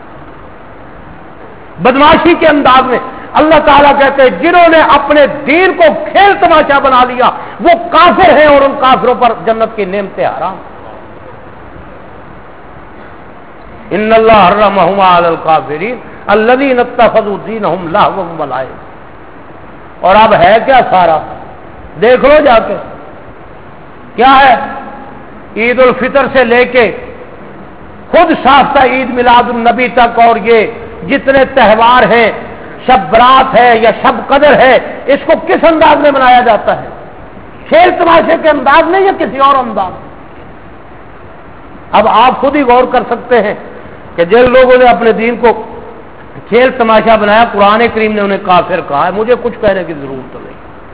بدماشی کے انداز میں. اللہ تعالیٰ کہتے ہیں جنہوں نے اپنے دین کو کھیل تماشا بنا لیا وہ کافر ہیں اور ان کافروں پر جنت کی نعمتیں حرام. ان اللہ حرمہما علی الکافرین الذین اتخذوا دینہم لہوا ولعبا. اور اب ہے کیا سارا؟ دیکھ لو جا کے کیا ہے. عید الفطر سے لے کے خود ساختہ عید میلاد النبی تک اور یہ جتنے تہوار ہیں، شب برات ہے یا شب قدر ہے، اس کو کس انداز میں منایا جاتا ہے؟ کھیل تماشے کے انداز میں یا کسی اور انداز؟ اب آپ خود ہی غور کر سکتے ہیں کہ جن لوگوں نے اپنے دین کو کھیل تماشا بنایا قرآن کریم نے انہیں کافر کہا ہے. مجھے کچھ کہنے کی ضرورت نہیں.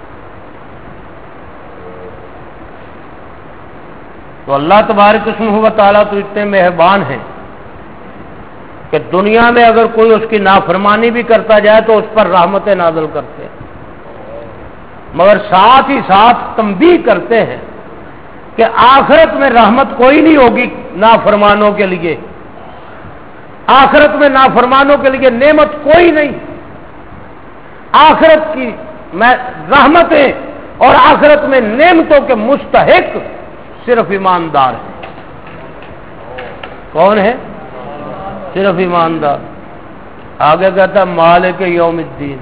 تو اللہ تبارک و تعالیٰ تو اتنے مہربان ہیں کہ دنیا میں اگر کوئی اس کی نافرمانی بھی کرتا جائے تو اس پر رحمتیں نازل کرتے ہیں، مگر ساتھ ہی ساتھ تنبیہ کرتے ہیں کہ آخرت میں رحمت کوئی نہیں ہوگی نافرمانوں کے لیے. آخرت میں نافرمانوں کے لیے نعمت کوئی نہیں. آخرت کی رحمتیں اور آخرت میں نعمتوں کے مستحق صرف ایماندار ہیں. کون ہے؟ صرف ایماندار. آگے کہتا ہے مالک یوم الدین،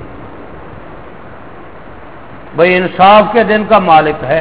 بھئی انصاف کے دن کا مالک ہے.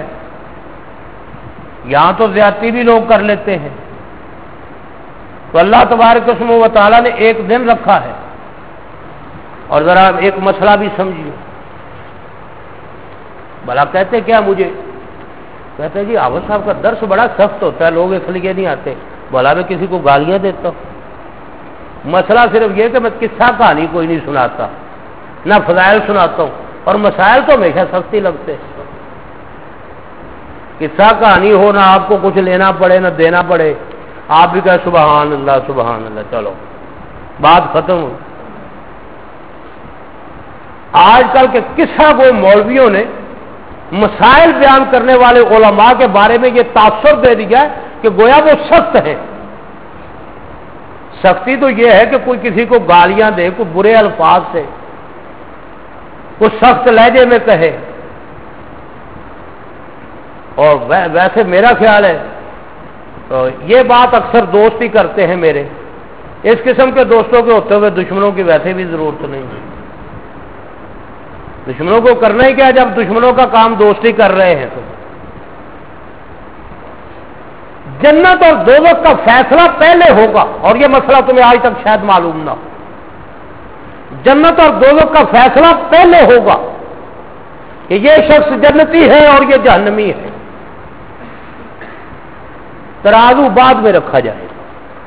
یہاں تو زیادتی بھی لوگ کر لیتے ہیں. تو اللہ تبارک و تعالیٰ نے ایک دن رکھا ہے. اور ذرا ایک مسئلہ بھی سمجھیے. بھلا کہتے کیا مجھے کہتے ہیں جی حافظ صاحب کا درس بڑا سخت ہوتا ہے، لوگ اس لیے نہیں آتے. بولا میں کسی کو گالیاں دیتا ہوں؟ مسئلہ صرف یہ کہ میں قصہ کہانی کوئی نہیں سناتا، نہ فضائل سناتا ہوں، اور مسائل تو ہمیشہ سستی لگتے ہیں. قصہ کہانی ہو، نہ آپ کو کچھ لینا پڑے نہ دینا پڑے، آپ بھی کہیں سبحان اللہ سبحان اللہ، چلو بات ختم ہو. آج کل کے قصہ گو مولویوں نے مسائل بیان کرنے والے علماء کے بارے میں یہ تاثر دے دیا ہے کہ گویا وہ سخت ہے. سختی تو یہ ہے کہ کوئی کسی کو گالیاں دے، کوئی برے الفاظ سے، کوئی سخت لہجے میں کہے. اور ویسے میرا خیال ہے یہ بات اکثر دوست ہی کرتے ہیں میرے. اس قسم کے دوستوں کے ہوتے ہوئے دشمنوں کی ویسے بھی ضرورت نہیں ہے. دشمنوں کو کرنا ہی کیا جب دشمنوں کا کام دوستی کر رہے ہیں. تو جنت اور دوزخ کا فیصلہ پہلے ہوگا، اور یہ مسئلہ تمہیں آج تک شاید معلوم نہ ہو. جنت اور دوزخ کا فیصلہ پہلے ہوگا کہ یہ شخص جنتی ہے اور یہ جہنمی ہے. ترازو بعد میں رکھا جائے گا.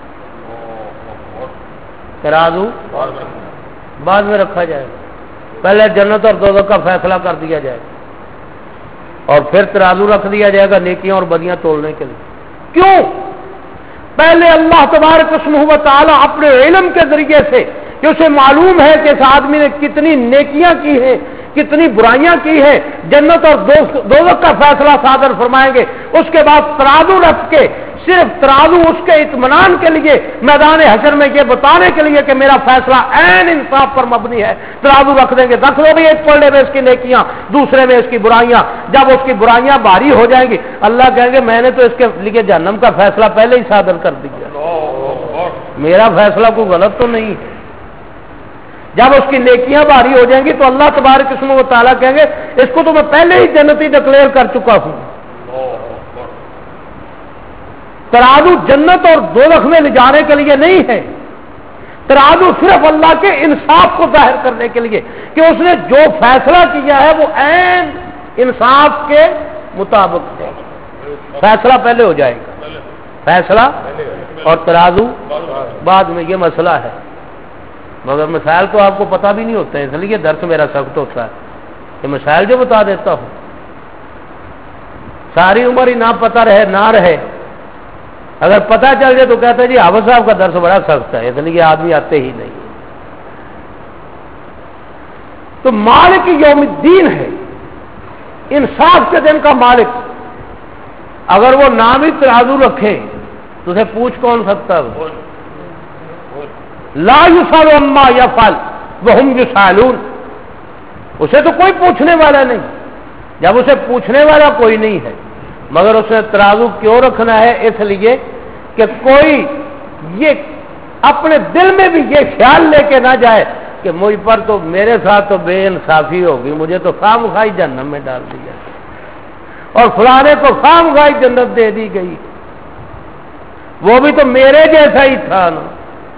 ترازو بعد میں رکھا جائے گا. پہلے جنت اور دوزخ کا فیصلہ کر دیا جائے گا اور پھر ترازو رکھ دیا جائے گا نیکیاں اور بدیاں تولنے کے لیے. کیوں؟ پہلے اللہ تبارک و تعالی اپنے علم کے ذریعے سے کہ اسے معلوم ہے کہ اس آدمی نے کتنی نیکیاں کی ہیں، کتنی برائیاں کی ہیں، جنت اور دوزخ کا فیصلہ صادر فرمائیں گے. اس کے بعد ترازو رکھ کے، صرف ترازو اس کے اطمینان کے لیے میدان حشر میں یہ بتانے کے لیے کہ میرا فیصلہ عین انصاف پر مبنی ہے، ترازو رکھ دیں گے. رکھ لو بھی ایک پلڑے میں اس کی نیکیاں، دوسرے میں اس کی برائیاں. جب اس کی برائیاں بھاری ہو جائیں گی اللہ کہیں گے میں نے تو اس کے لیے جہنم کا فیصلہ پہلے ہی صادر کر دیا، میرا فیصلہ کوئی غلط تو نہیں ہے. جب اس کی نیکیاں بھاری ہو جائیں گی تو اللہ تبارک و تعالیٰ کہیں گے اس کو تو میں پہلے ہی جنتی ڈکلیئر کر چکا ہوں. ترازو جنت اور دوزخ میں لے جانے کے لیے نہیں ہے، ترازو صرف اللہ کے انصاف کو ظاہر کرنے کے لیے کہ اس نے جو فیصلہ کیا ہے وہ عین انصاف کے مطابق ہے. فیصلہ پہلے ہو جائے گا، فیصلہ اور ترازو بعد میں. یہ مسئلہ ہے، مگر مسائل تو آپ کو پتہ بھی نہیں ہوتے ہیں، اس لیے درس میرا سخت ہوتا ہے کہ مسائل جو بتا دیتا ہوں. ساری عمر ہی نہ پتہ رہے نہ رہے، اگر پتہ چل جائے تو کہتے ہیں جی حافظ صاحب کا درس بڑا سخت ہے، اس لیے آدمی آتے ہی نہیں. تو مالک یوم الدین ہے، انصاف کے دن کا مالک. اگر وہ نام ہی ترازو رکھے تو اسے پوچھ کون سکتا ہے؟ لا یسأل عما یفعل وہم یسألون. اسے تو کوئی پوچھنے والا نہیں. جب اسے پوچھنے والا کوئی نہیں ہے، مگر اسے ترازو کیوں رکھنا ہے؟ اس لیے کہ کوئی یہ اپنے دل میں بھی یہ خیال لے کے نہ جائے کہ مجھ پر تو میرے ساتھ تو بے انصافی ہوگی، مجھے تو خام خواہ جہنم میں ڈال دیا اور فلانے کو خام خواہ جنت دے دی گئی، وہ بھی تو میرے جیسا ہی تھا نا.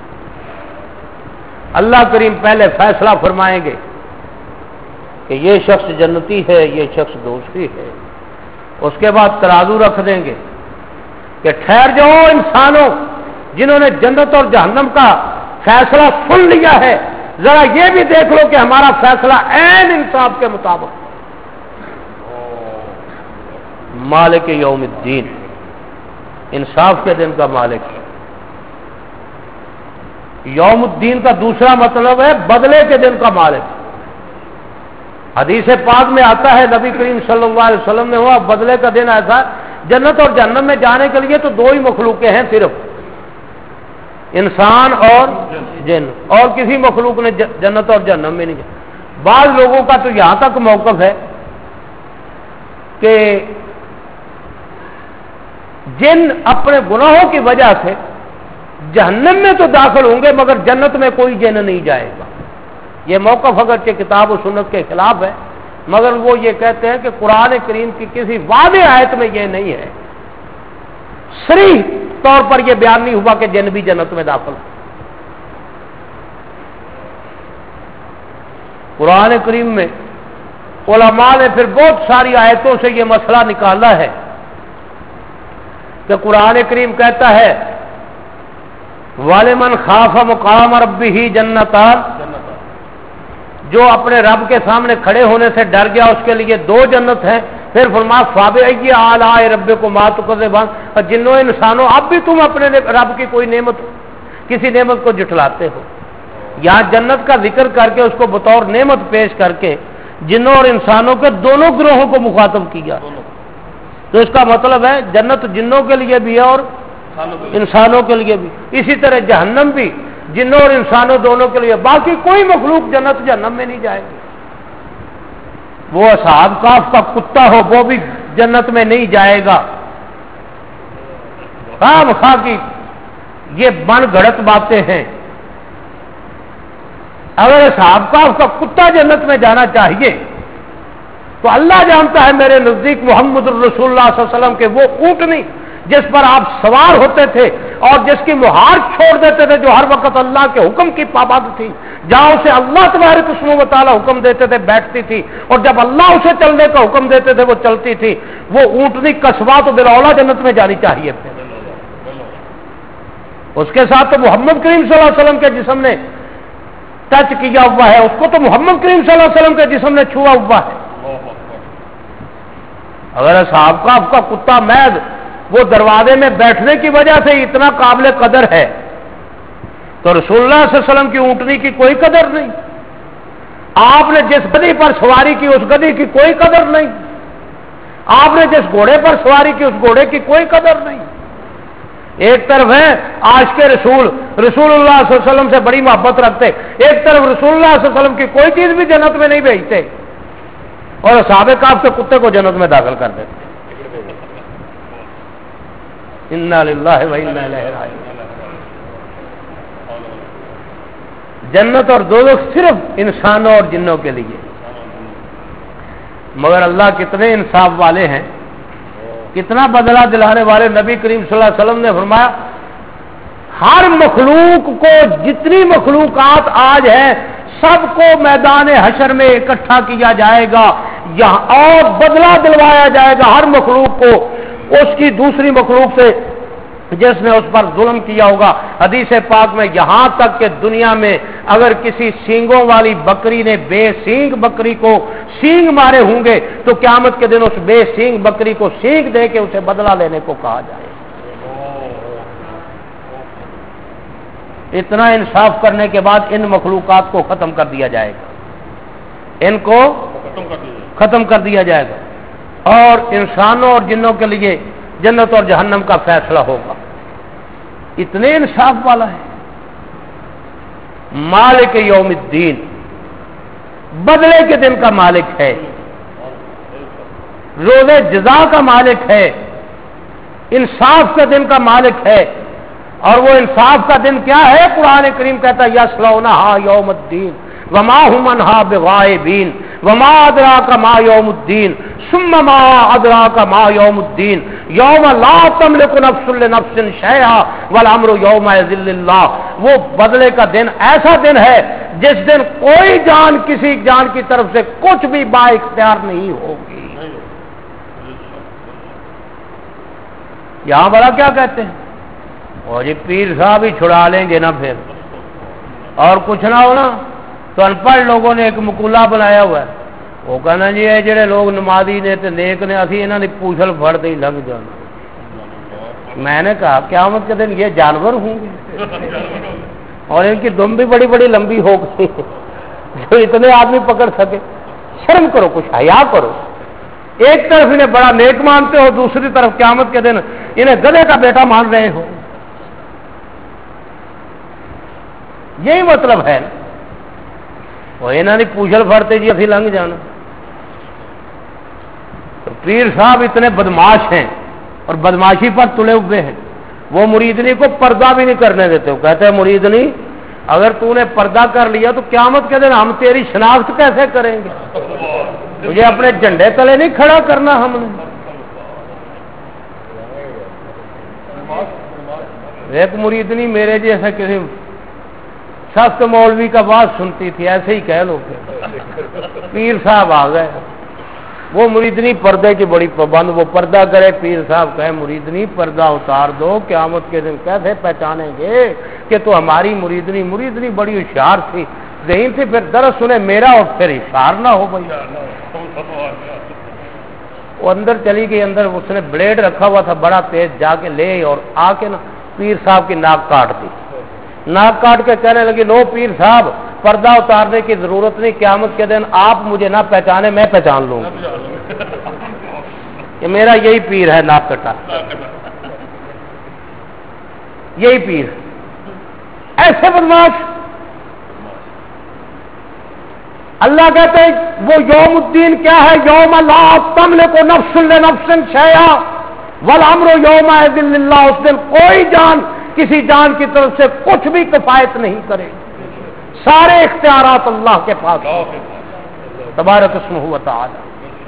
اللہ کریم پہلے فیصلہ فرمائیں گے کہ یہ شخص جنتی ہے، یہ شخص دوزخی ہے. اس کے بعد ترازو رکھ دیں گے کہ ٹھہر جاؤ انسانوں جنہوں نے جنت اور جہنم کا فیصلہ سن لیا ہے، ذرا یہ بھی دیکھ لو کہ ہمارا فیصلہ عین انصاف کے مطابق. مالک یوم الدین، انصاف کے دن کا مالک. یوم الدین کا دوسرا مطلب ہے بدلے کے دن کا مالک. حدیث پاک میں آتا ہے نبی کریم صلی اللہ علیہ وسلم نے ہوا بدلے کا دن ایسا، جنت اور جہنم میں جانے کے لیے تو دو ہی مخلوقیں ہیں صرف، انسان اور جن، اور کسی مخلوق نے جنت اور جہنم میں نہیں جانا. بعض لوگوں کا تو یہاں تک موقف ہے کہ جن اپنے گناہوں کی وجہ سے جہنم میں تو داخل ہوں گے مگر جنت میں کوئی جن نہیں جائے گا. یہ موقف اگرچہ کتاب و سنت کے خلاف ہے، مگر وہ یہ کہتے ہیں کہ قرآن کریم کی کسی واضح آیت میں یہ نہیں ہے، صریح طور پر یہ بیان نہیں ہوا کہ جن بھی جنت میں داخل. قرآن کریم میں علماء نے پھر بہت ساری آیتوں سے یہ مسئلہ نکالا ہے کہ قرآن کریم کہتا ہے وَلِمَنْ خَافَ مُقَامَ رَبِّهِ جَنَّتَانِ، جو اپنے رب کے سامنے کھڑے ہونے سے ڈر گیا اس کے لیے دو جنت ہیں. پھر فرمایا فَبِأَيِّ آلَاءِ رَبِّكُمَا تُكَذِّبَانِ، اور جنوں انسانوں اب بھی تم اپنے رب کی کوئی نعمت کسی نعمت کو جھٹلاتے ہو. یہاں جنت کا ذکر کر کے اس کو بطور نعمت پیش کر کے جنوں اور انسانوں کے دونوں گروہوں کو مخاطب کیا. تو اس کا مطلب ہے جنت جنوں کے لیے بھی ہے اور انسانوں کے لیے بھی. اسی طرح جہنم بھی جنوں اور انسانوں دونوں کے لیے، باقی کوئی مخلوق جنت جہنم میں نہیں جائے گی. وہ اصحاب کہف کا کتا ہو وہ بھی جنت میں نہیں جائے گا. خام خواہ کی یہ من گھڑت باتیں ہیں. اگر اصحاب کہف کا کتا جنت میں جانا چاہیے تو اللہ جانتا ہے میرے نزدیک محمد الرسول اللہ صلی اللہ علیہ وسلم کے وہ اونٹنی جس پر آپ سوار ہوتے تھے اور جس کی مہار چھوڑ دیتے تھے، جو ہر وقت اللہ کے حکم کی پابند تھی، جہاں اسے اللہ تبارک و تعالیٰ حکم دیتے تھے بیٹھتی تھی، اور جب اللہ اسے چلنے کا حکم دیتے تھے وہ چلتی تھی. وہ اونٹنی قصبہ تو بالاولیٰ جنت میں جانی چاہیے تھے. اس کے ساتھ تو محمد کریم صلی اللہ علیہ وسلم کے جسم نے ٹچ کیا ہوا ہے، اس کو تو محمد کریم صلی اللہ علیہ وسلم کے جسم نے چھوا ہوا ہے. اگر اصحاب کہف کا کتا محض وہ دروازے میں بیٹھنے کی وجہ سے اتنا قابل قدر ہے تو رسول اللہ صلی اللہ علیہ وسلم کی اونٹنی کی کوئی قدر نہیں. آپ نے جس گدی پر سواری کی اس گدی کی کوئی قدر نہیں. آپ نے جس گھوڑے پر سواری کی اس گھوڑے کی کوئی قدر نہیں. ایک طرف ہے عاشق رسول رسول اللہ صلی اللہ علیہ وسلم سے بڑی محبت رکھتے، ایک طرف رسول اللہ صلی اللہ علیہ وسلم کی کوئی چیز بھی جنت میں نہیں بھیجتے اور اصحاب کہف کے کتے کو جنت میں داخل کر دیتے. انا للہ و انا الیہ راجعون. جنت اور دوزخ صرف انسانوں اور جنوں کے لیے. مگر اللہ کتنے انصاف والے ہیں، کتنا بدلہ دلانے والے. نبی کریم صلی اللہ علیہ وسلم نے فرمایا ہر مخلوق کو، جتنی مخلوقات آج ہیں سب کو میدان حشر میں اکٹھا کیا جائے گا یہاں اور بدلہ دلوایا جائے گا ہر مخلوق کو اس کی دوسری مخلوق سے جس نے اس پر ظلم کیا ہوگا. حدیث پاک میں یہاں تک کہ دنیا میں اگر کسی سینگوں والی بکری نے بے سینگ بکری کو سینگ مارے ہوں گے تو قیامت کے دن اس بے سینگ بکری کو سینگ دے کے اسے بدلہ لینے کو کہا جائے. اتنا انصاف کرنے کے بعد ان مخلوقات کو ختم کر دیا جائے گا، ان کو ختم کر دیا جائے گا اور انسانوں اور جنوں کے لیے جنت اور جہنم کا فیصلہ ہوگا. اتنے انصاف والا ہے. مالک یوم الدین، بدلے کے دن کا مالک ہے، روز جزا کا مالک ہے، انصاف کے دن کا مالک ہے. اور وہ انصاف کا دن کیا ہے؟ قرآن کریم کہتا ہے یصلونہا یوم الدین وما هم عنہا بغائبین وما ادراک ما یوم الدین ثم ما ادراک ما یوم الدین یوم لا تملک نفس لنفس شیئا والامر یومئذ للہ. وہ بدلے کا دن ایسا دن ہے جس دن کوئی جان کسی جان کی طرف سے کچھ بھی با اختیار نہیں ہوگی. یہاں بڑا کیا کہتے ہیں اور یہ پیر صاحب ہی چھڑا لیں گے نا پھر اور کچھ نہ ہونا تو ان پڑھ لوگوں نے ایک مقولہ بنایا ہوا ہے. وہ کہنا جی یہ جڑے لوگ نمازی نے تے نیک نے اسی انہاں دی پوچھل پھڑتے ہی لگ جانا. میں نے کہا قیامت کے دن یہ جانور ہوں گے اور ان کی دم بھی بڑی بڑی لمبی ہو گئی جو اتنے آدمی پکڑ سکے. شرم کرو، کچھ حیا کرو. ایک طرف انہیں بڑا نیک مانتے ہو، دوسری طرف قیامت کے دن انہیں گدھے کا بیٹا مان رہے ہو. یہی مطلب ہے وہ انہوں نے پوچھل پھڑتے جی ابھی لنگ جانا. تو پیر صاحب اتنے بدماش ہیں اور بدماشی پر تلے ہوئے ہیں. وہ مریدنی کو پردہ بھی نہیں کرنے دیتے. وہ کہتے ہیں مریدنی اگر تو نے پردہ کر لیا تو قیامت کے دن ہم تیری شناخت کیسے کریں گے؟ تجھے اپنے جھنڈے تلے نہیں کھڑا کرنا ہم نے. ایک مریدنی میرے جیسے کسی سخت مولوی کا بات سنتی تھی، ایسے ہی کہہ لو کہ پیر صاحب آ گئے وہ مریدنی پردے کی بڑی پابند، وہ پردہ کرے، پیر صاحب کہے مریدنی پردہ اتار دو، قیامت کے دن کیسے پہچانیں گے کہ تو ہماری مریدنی مریدنی بڑی ہوشیار تھی، ذہین سے پھر درس سنے میرا اور پھر اشار نہ ہو بھائی۔ وہ اندر چلی گئی، اندر اس نے بلیڈ رکھا ہوا تھا بڑا تیز، جا کے لے اور آ کے نا پیر صاحب کی ناک کاٹ دی، ناک کاٹ کے کہنے لگی لو پیر صاحب پردہ اتارنے کی ضرورت نہیں، قیامت کے دن آپ مجھے نہ پہچانے میں پہچان لوں گی کہ میرا یہی پیر ہے ناک کٹا، یہی پیر۔ ایسے بدماش اللہ کہتے ہیں وہ یوم الدین کیا ہے؟ یوم لا تملک نفس لنفس شیئا والامر یومئذ للہ، اس دن کوئی جان کسی جان کی طرف سے کچھ بھی کفایت نہیں کرے، سارے اختیارات اللہ کے پاس تبارک اسمہ و تعالی۔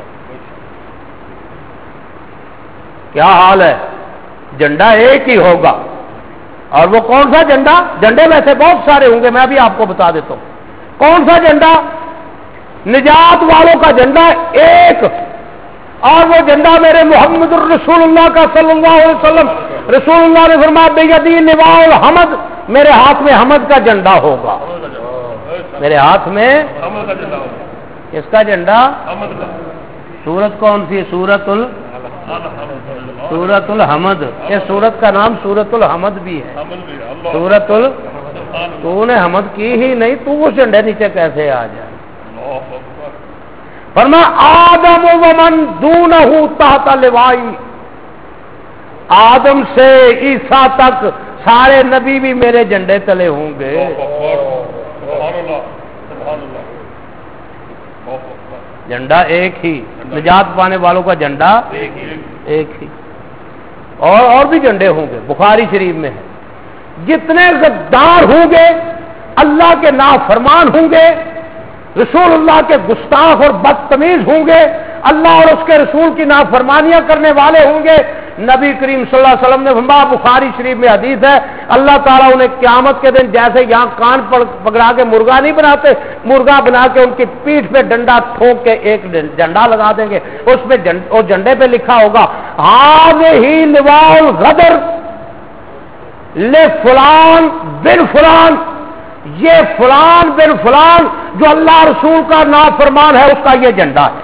کیا حال ہے؟ جھنڈا ایک ہی ہوگا، اور وہ کون سا جھنڈا؟ جھنڈے ویسے بہت سارے ہوں گے، میں بھی آپ کو بتا دیتا ہوں کون سا جھنڈا۔ نجات والوں کا جھنڈا ایک، اور وہ جھنڈا میرے محمد الرسول اللہ کا صلی اللہ علیہ وسلم، رسول اللہ نے فرمایا بیدی لواء الحمد، میرے ہاتھ میں حمد کا جھنڈا ہوگا، میرے ہاتھ میں اس کا جھنڈا۔ سورت کون سی؟ سورت ال سورت الحمد، یہ سورت کا نام سورت الحمد بھی ہے، سورت ال تو نے حمد کی ہی نہیں، تو اس جھنڈے نیچے کیسے آ جائے؟ فرمایا آدم ومن دونہ تحت لوائی، آدم سے عیسیٰ تک سارے نبی بھی میرے جھنڈے تلے ہوں گے۔ جھنڈا ایک ہی، نجات پانے والوں کا جھنڈا ایک ہی، اور اور بھی جھنڈے ہوں گے، بخاری شریف میں ہے۔ جتنے غدار ہوں گے، اللہ کے نافرمان ہوں گے، رسول اللہ کے گستاخ اور بدتمیز ہوں گے، اللہ اور اس کے رسول کی نافرمانیاں کرنے والے ہوں گے، نبی کریم صلی اللہ علیہ وسلم نے فرمایا، بخاری شریف میں حدیث ہے، اللہ تعالیٰ انہیں قیامت کے دن جیسے یہاں کان پکڑا کے مرغا نہیں بناتے، مرغا بنا کے ان کی پیٹھ پہ ڈنڈا ٹھوک کے ایک جھنڈا لگا دیں گے، اس پہ اور جھنڈے پہ لکھا ہوگا ہذہ لواء الغدر لفلان بن فلان، یہ فلان بن فلان جو اللہ رسول کا نافرمان ہے اس کا یہ جھنڈا ہے۔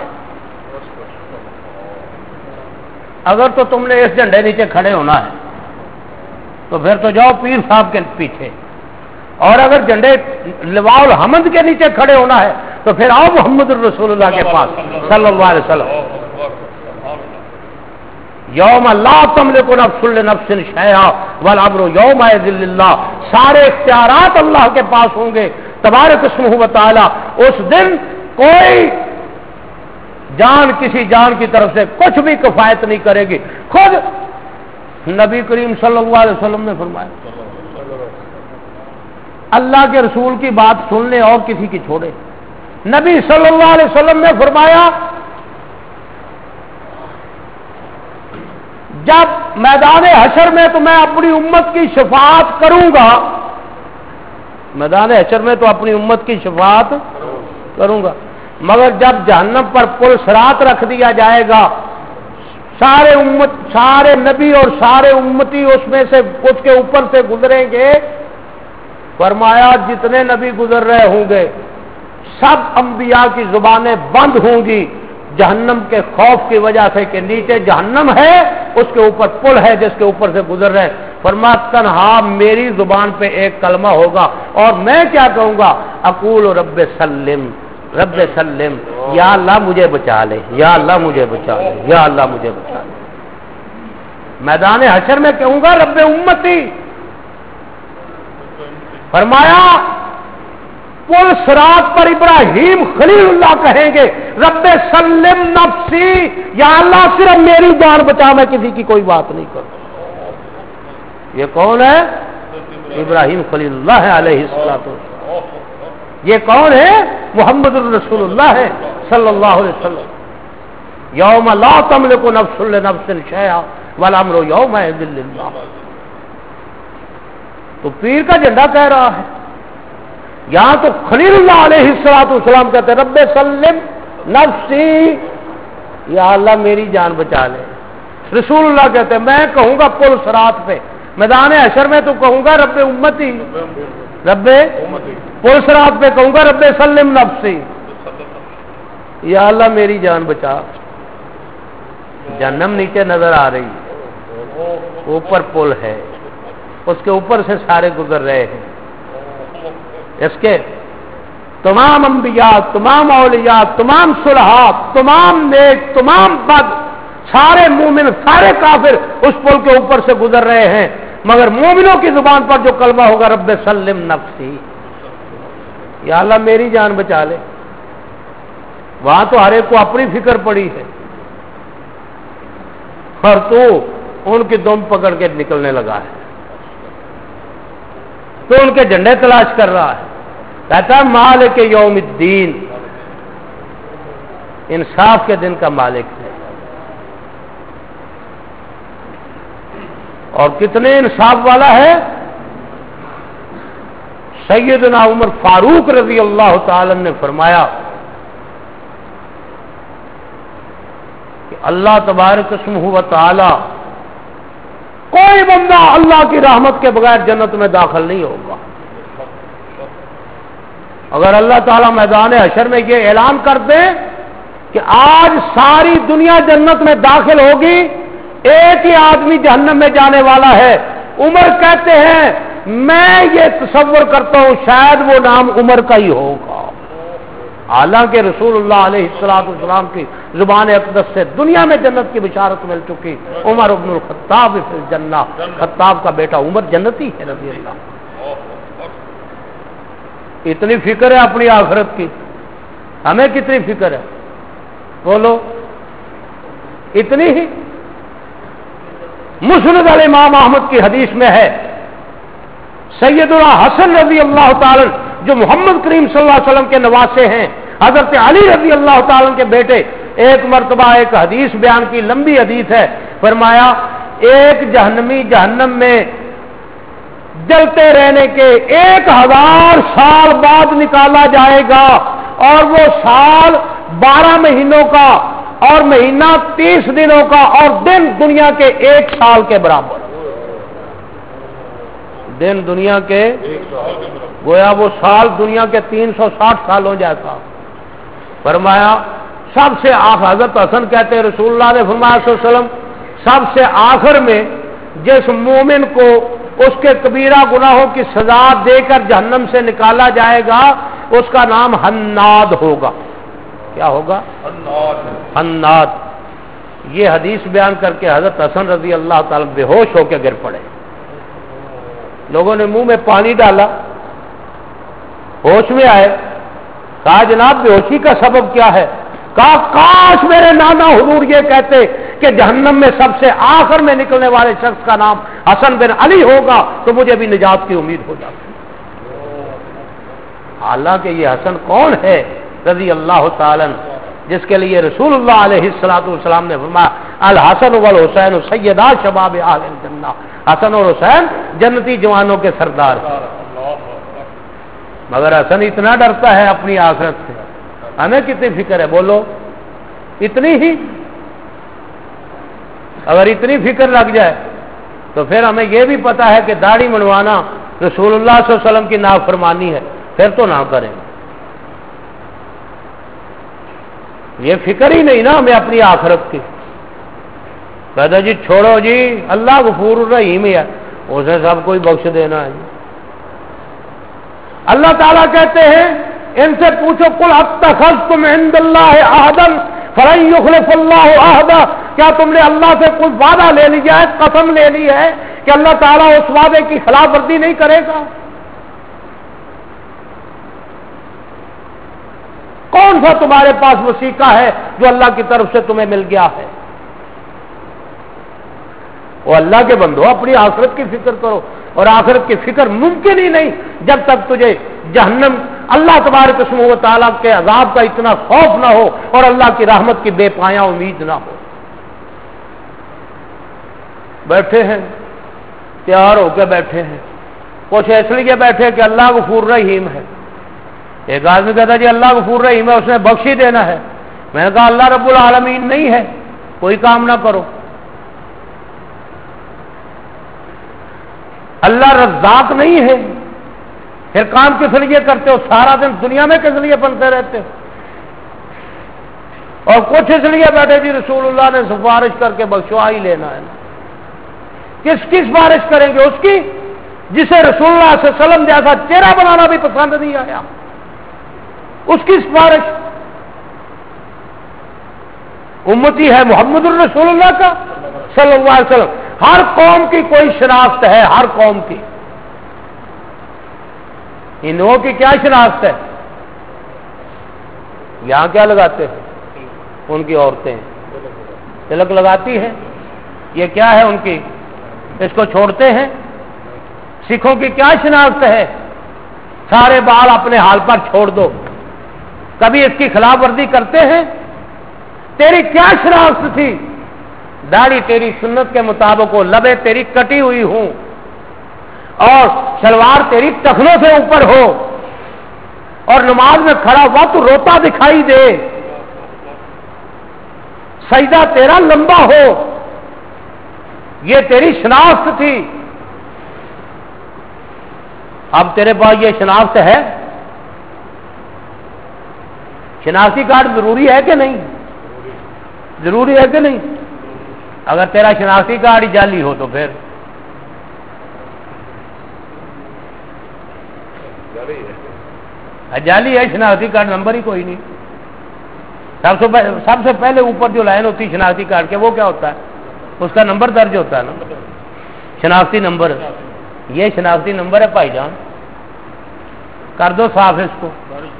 اگر تو تم نے اس جھنڈے نیچے کھڑے ہونا ہے تو پھر تو جاؤ پیر صاحب کے پیچھے، اور اگر جھنڈے لواء الحمد کے نیچے کھڑے ہونا ہے تو پھر آؤ محمد الرسول اللہ کے پاس صلی اللہ علیہ وسلم۔ یوم لا تملک نفس لنفس شیئا والامر یومئذ للہ، سارے اختیارات اللہ کے پاس ہوں گے تبارک اسمہ و تعالی۔ اس دن کوئی جان کسی جان کی طرف سے کچھ بھی کفایت نہیں کرے گی۔ خود نبی کریم صلی اللہ علیہ وسلم نے فرمایا اللہ کے رسول کی بات سن لے اور کسی کی چھوڑے، نبی صلی اللہ علیہ وسلم نے فرمایا جب میدان حشر میں تو میں اپنی امت کی شفاعت کروں گا، میدان حشر میں تو اپنی امت کی شفاعت کروں گا، مگر جب جہنم پر پل صراط رکھ دیا جائے گا، سارے امت سارے نبی اور سارے امتی اس میں سے کچھ کے اوپر سے گزریں گے، فرمایا جتنے نبی گزر رہے ہوں گے سب انبیاء کی زبانیں بند ہوں گی جہنم کے خوف کی وجہ سے کہ نیچے جہنم ہے، اس کے اوپر پل ہے جس کے اوپر سے گزر رہے ہیں۔ فرمایا تنہا میری زبان پہ ایک کلمہ ہوگا، اور میں کیا کہوں گا؟ اقول رب سلم رب سلم، یا اللہ مجھے بچا لے، یا اللہ مجھے بچا لے، یا اللہ مجھے بچا لے۔ میدان حشر میں کہوں گا رب امتی۔ فرمایا پل صراط پر ابراہیم خلیل اللہ کہیں گے رب سلم نفسی، یا اللہ صرف میری جان بچا، میں کسی کی کوئی بات نہیں کروں۔ یہ کون ہے؟ ابراہیم خلیل اللہ ہے علیہ الصلوۃ والسلام۔ یہ کون ہے؟ محمد الرسول اللہ ہے صلی اللہ علیہ وسلم۔ یوم لا تملک نفس لنفس شیئا والامر یومئذ للہ۔ تو پیر کا جھنڈا کہہ رہا ہے، یہاں تو خلیل اللہ علیہ الصلوۃ والسلام کہتے ہیں رب سلم نفسی، یا اللہ میری جان بچا لے. رسول اللہ کہتے ہیں میں کہوں گا پل صراط پہ میدان حشر میں تو کہوں گا رب امتی, رب پل صراط پہ کہوں گا رب سلم نفسی, یا اللہ میری جان بچا. جہنم نیچے نظر آ رہی ہے, اوپر پل ہے, اس کے اوپر سے سارے گزر رہے ہیں. اس کے تمام انبیاء, تمام اولیاء, تمام صلحاء, تمام نیک, تمام بد, سارے مومن, سارے کافر اس پل کے اوپر سے گزر رہے ہیں, مگر مومنوں کی زبان پر جو کلمہ ہوگا رب سلم نفسی, یا اللہ میری جان بچا لے. وہاں تو ہر ایک کو اپنی فکر پڑی ہے, اور تو ان کی دم پکڑ کے نکلنے لگا ہے, تو ان کے جھنڈے تلاش کر رہا ہے. کہتا ہے مالک یوم الدین, انصاف کے دن کا مالک ہے. اور کتنے انصاف والا ہے. سیدنا عمر فاروق رضی اللہ تعالی نے فرمایا کہ اللہ تبارک اسمہ و تعالی کوئی بندہ اللہ کی رحمت کے بغیر جنت میں داخل نہیں ہوگا. اگر اللہ تعالیٰ میدان حشر میں یہ اعلان کر دے کہ آج ساری دنیا جنت میں داخل ہوگی, ایک ہی آدمی جہنم میں جانے والا ہے, عمر کہتے ہیں میں یہ تصور کرتا ہوں شاید وہ نام عمر کا ہی ہوگا. حالانکہ رسول اللہ علیہ الصلوۃ والسلام کی زبان اقدس سے دنیا میں جنت کی بشارت مل چکی. عمر ابن الخطاب فی الجنہ, خطاب کا بیٹا عمر جنتی ہے رضی اللہ. اتنی فکر ہے اپنی آخرت کی, ہمیں کتنی فکر ہے بولو؟ اتنی ہی. مسند الامام احمد کی حدیث میں ہے سیدنا حسن رضی اللہ تعالی جو محمد کریم صلی اللہ علیہ وسلم کے نواسے ہیں, حضرت علی رضی اللہ تعالی کے بیٹے, ایک مرتبہ ایک حدیث بیان کی, لمبی حدیث ہے, فرمایا ایک جہنمی جہنم میں جلتے رہنے کے ایک ہزار سال بعد نکالا جائے گا, اور وہ سال بارہ مہینوں کا اور مہینہ تیس دنوں کا اور دن دنیا کے ایک سال کے برابر. دن دنیا کے گویا وہ سال دنیا کے تین سو ساٹھ سالوں جیسا. فرمایا سب سے آخر, حضرت حسن کہتے ہیں رسول اللہ نے فرمایا صلی اللہ علیہ وسلم سب سے آخر میں جس مومن کو اس کے کبیرہ گناہوں کی سزا دے کر جہنم سے نکالا جائے گا اس کا نام حناد ہوگا. کیا ہوگا؟ حناد. یہ حدیث بیان کر کے حضرت حسن رضی اللہ تعالی بے ہوش ہو کے گر پڑے. لوگوں نے منہ میں پانی ڈالا, ہوش میں آئے, کہا جناب بے ہوشی کا سبب کیا ہے؟ کہا کاش میرے نانا حضور یہ کہتے کہ جہنم میں سب سے آخر میں نکلنے والے شخص کا نام حسن بن علی ہوگا تو مجھے بھی نجات کی امید ہو جاتی. حالانکہ یہ حسن کون ہے رضی اللہ تعالی جس کے لیے رسول اللہ علیہ الصلوۃ والسلام نے فرمایا الحسن والحسین سیدا شباب اہل الجنہ, حسن اور حسین جنتی جوانوں کے سردار. مگر حسن اتنا ڈرتا ہے اپنی آخرت سے, ہمیں کتنی فکر ہے بولو؟ اتنی ہی. اگر اتنی فکر لگ جائے تو پھر ہمیں یہ بھی پتا ہے کہ داڑھی منڈوانا رسول اللہ صلی اللہ علیہ وسلم کی نافرمانی ہے, پھر تو نہ کریں. یہ فکر ہی نہیں نا ہمیں اپنی آخرت کی. کہتا جی چھوڑو جی اللہ غفور الرحیم ہے, اسے سب کوئی بخش دینا ہے. اللہ تعالیٰ کہتے ہیں ان سے پوچھو قل اتخذتم عند اللہ عہدا فلن یخلف اللہ عہدا, کیا تم نے اللہ سے کوئی وعدہ لے لیا ہے, قسم لے لی ہے کہ اللہ تعالیٰ اس وعدے کی خلاف ورزی نہیں کرے گا؟ کون سا تمہارے پاس وسیقہ ہے جو اللہ کی طرف سے تمہیں مل گیا ہے؟ وہ اللہ کے بندو اپنی آخرت کی فکر کرو, اور آخرت کی فکر ممکن ہی نہیں جب تک تجھے جہنم اللہ تبارک اسمہ و تعالیٰ کے عذاب کا اتنا خوف نہ ہو اور اللہ کی رحمت کی بے پایاں امید نہ ہو. بیٹھے ہیں, تیار ہو کے بیٹھے ہیں, کچھ اس لیے بیٹھے کہ اللہ غفور رحیم ہے. ایک آدمی کہتا جی اللہ غفور رحیم ہے, اس نے بخش ہی دینا ہے. میں نے کہا اللہ رب العالمین نہیں ہے، کوئی کام نہ کرو۔ اللہ رزاق نہیں ہے، پھر کام کس لیے کرتے ہو؟ سارا دن دنیا میں کس لیے بنتے رہتے ہو؟ اور کچھ اس لیے بیٹھے جی رسول اللہ نے سفارش کر کے بخشوا ہی لینا ہے۔ کس کی سفارش کریں گے؟ اس کی جسے رسول اللہ صلی اللہ علیہ وسلم جیسا چہرہ بنانا بھی پسند نہیں آیا، اس کی سفارش۔ امتی ہے محمد الرسول اللہ کا صلی اللہ علیہ وسلم۔ ہر قوم کی کوئی شناخت ہے، ہر قوم کی۔ ہندوؤں کی کیا شناخت ہے؟ یہاں کیا لگاتے ہیں ان کی عورتیں؟ تلک لگاتی ہیں۔ یہ کیا ہے ان کی؟ اس کو چھوڑتے ہیں۔ سکھوں کی کیا شناخت ہے؟ سارے بال اپنے حال پر چھوڑ دو، کبھی اس کی خلاف ورزی کرتے ہیں؟ تیری کیا شناخت تھی؟ داڑھی تیری سنت کے مطابق ہو، لبے تیری کٹی ہوئی ہوں، اور شلوار تیری ٹخنوں سے اوپر ہو، اور نماز میں کھڑا ہوا تو روتا دکھائی دے، سجدہ تیرا لمبا ہو، یہ تیری شناخت تھی۔ اب تیرے پاس یہ شناخت ہے؟ شناختی کارڈ ضروری ہے کہ نہیں؟ ضروری ہے کہ نہیں؟ اگر تیرا شناختی کارڈ ہی جعلی ہو تو پھر جعلی ہے، شناختی کارڈ نمبر ہی کوئی نہیں۔ سب سے پہلے سب سے پہلے اوپر جو لائن ہوتی ہے شناختی کارڈ کے، وہ کیا ہوتا ہے؟ اس کا نمبر درج ہوتا ہے نا، شناختی نمبر۔ یہ شناختی نمبر ہے بھائی جان، کر دو صاف اس کو۔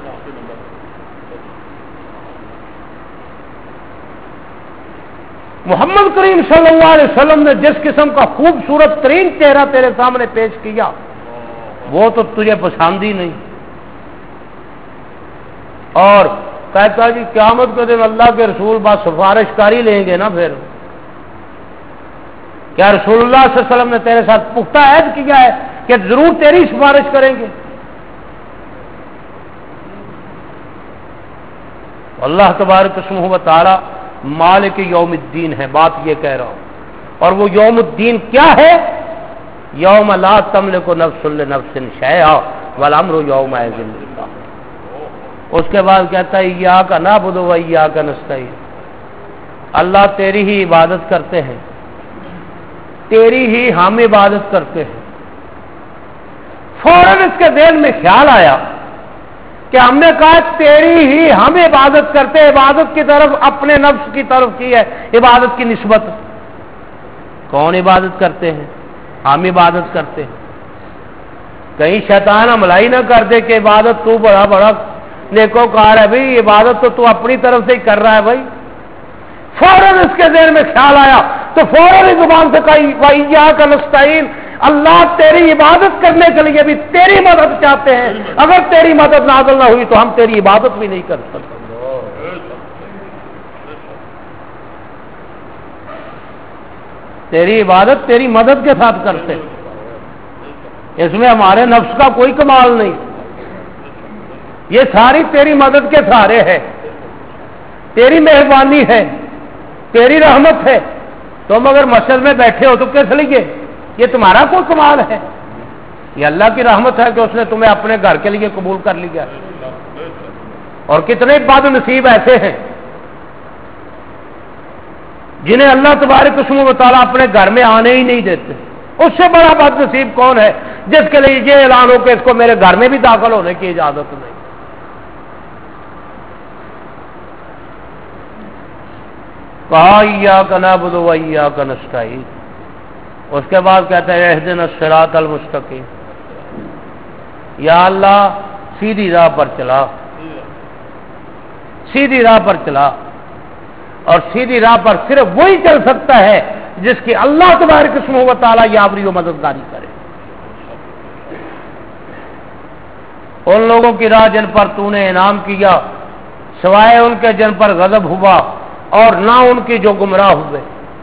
محمد کریم صلی اللہ علیہ وسلم نے جس قسم کا خوبصورت ترین چہرہ تیرے سامنے پیش کیا، وہ تو تجھے پسند ہی نہیں، اور کہتا جی قیامت کے دن اللہ کے رسول بات سفارش کاری لیں گے نا۔ پھر کیا رسول اللہ صلی اللہ علیہ وسلم نے تیرے ساتھ پختہ عہد کیا ہے کہ ضرور تیری سفارش کریں گے؟ اللہ تبارک اسمہ و تعالی مالک یوم الدین ہے، بات یہ کہہ رہا ہوں۔ اور وہ یوم الدین کیا ہے؟ یوم لا تملک نفس لنفس شیئا والامر یومئذ للہ۔ اس کے بعد کہتا ہے ایاک نعبد و ایاک نستعین، اللہ تیری ہی عبادت کرتے ہیں، تیری ہی ہم عبادت کرتے ہیں۔ فوراً اس کے ذہن میں خیال آیا کہ ہم نے کہا تیری ہی ہم عبادت کرتے، عبادت کی طرف اپنے نفس کی طرف کی ہے عبادت کی نسبت۔ کون عبادت کرتے ہیں؟ ہم عبادت کرتے ہیں۔ کہیں شیطان حملہ ہی نہ کر دے کہ عبادت تو بڑا بڑا نیکوکار ہے، بھائی عبادت تو تو اپنی طرف سے ہی کر رہا ہے بھائی۔ فوراً اس کے ذہن میں خیال آیا تو فوراً زبان سے کہا وَإِيَّاكَ نَسْتَعِينُ، اللہ تیری عبادت کرنے کے لیے بھی تیری مدد چاہتے ہیں، اگر تیری مدد نازل نہ ہوئی تو ہم تیری عبادت بھی نہیں کر سکتے۔ تیری عبادت تیری مدد کے ساتھ کرتے ہیں، اس میں ہمارے نفس کا کوئی کمال نہیں، یہ ساری تیری مدد کے سہارے ہے، تیری مہربانی ہے، تیری رحمت ہے۔ تم اگر مسجد میں بیٹھے ہو تو کس لیے؟ یہ تمہارا کوئی کمال ہے؟ یہ اللہ کی رحمت ہے کہ اس نے تمہیں اپنے گھر کے لیے قبول کر لیا۔ اور کتنے بد نصیب ایسے ہیں جنہیں اللہ تبارک اسمہ و تعالیٰ اپنے گھر میں آنے ہی نہیں دیتے۔ اس سے بڑا بد نصیب کون ہے جس کے لیے یہ اعلان ہو کہ اس کو میرے گھر میں بھی داخل ہونے کی اجازت نہیں۔ کہا ایاک نعبد و ایاک نستعین، اس کے بعد کہتا ہے اہدنا الصراط المستقیم، یا اللہ سیدھی راہ پر چلا، سیدھی راہ پر چلا۔ اور سیدھی راہ پر صرف وہی چل سکتا ہے جس کی اللہ تبارک اسمہ و تعالیٰ یاوری و مددگاری کرے۔ ان لوگوں کی راہ جن پر تو نے انعام کیا سوائے ان کے جن پر غضب ہوا، اور نہ ان کی جو گمراہ ہوئے۔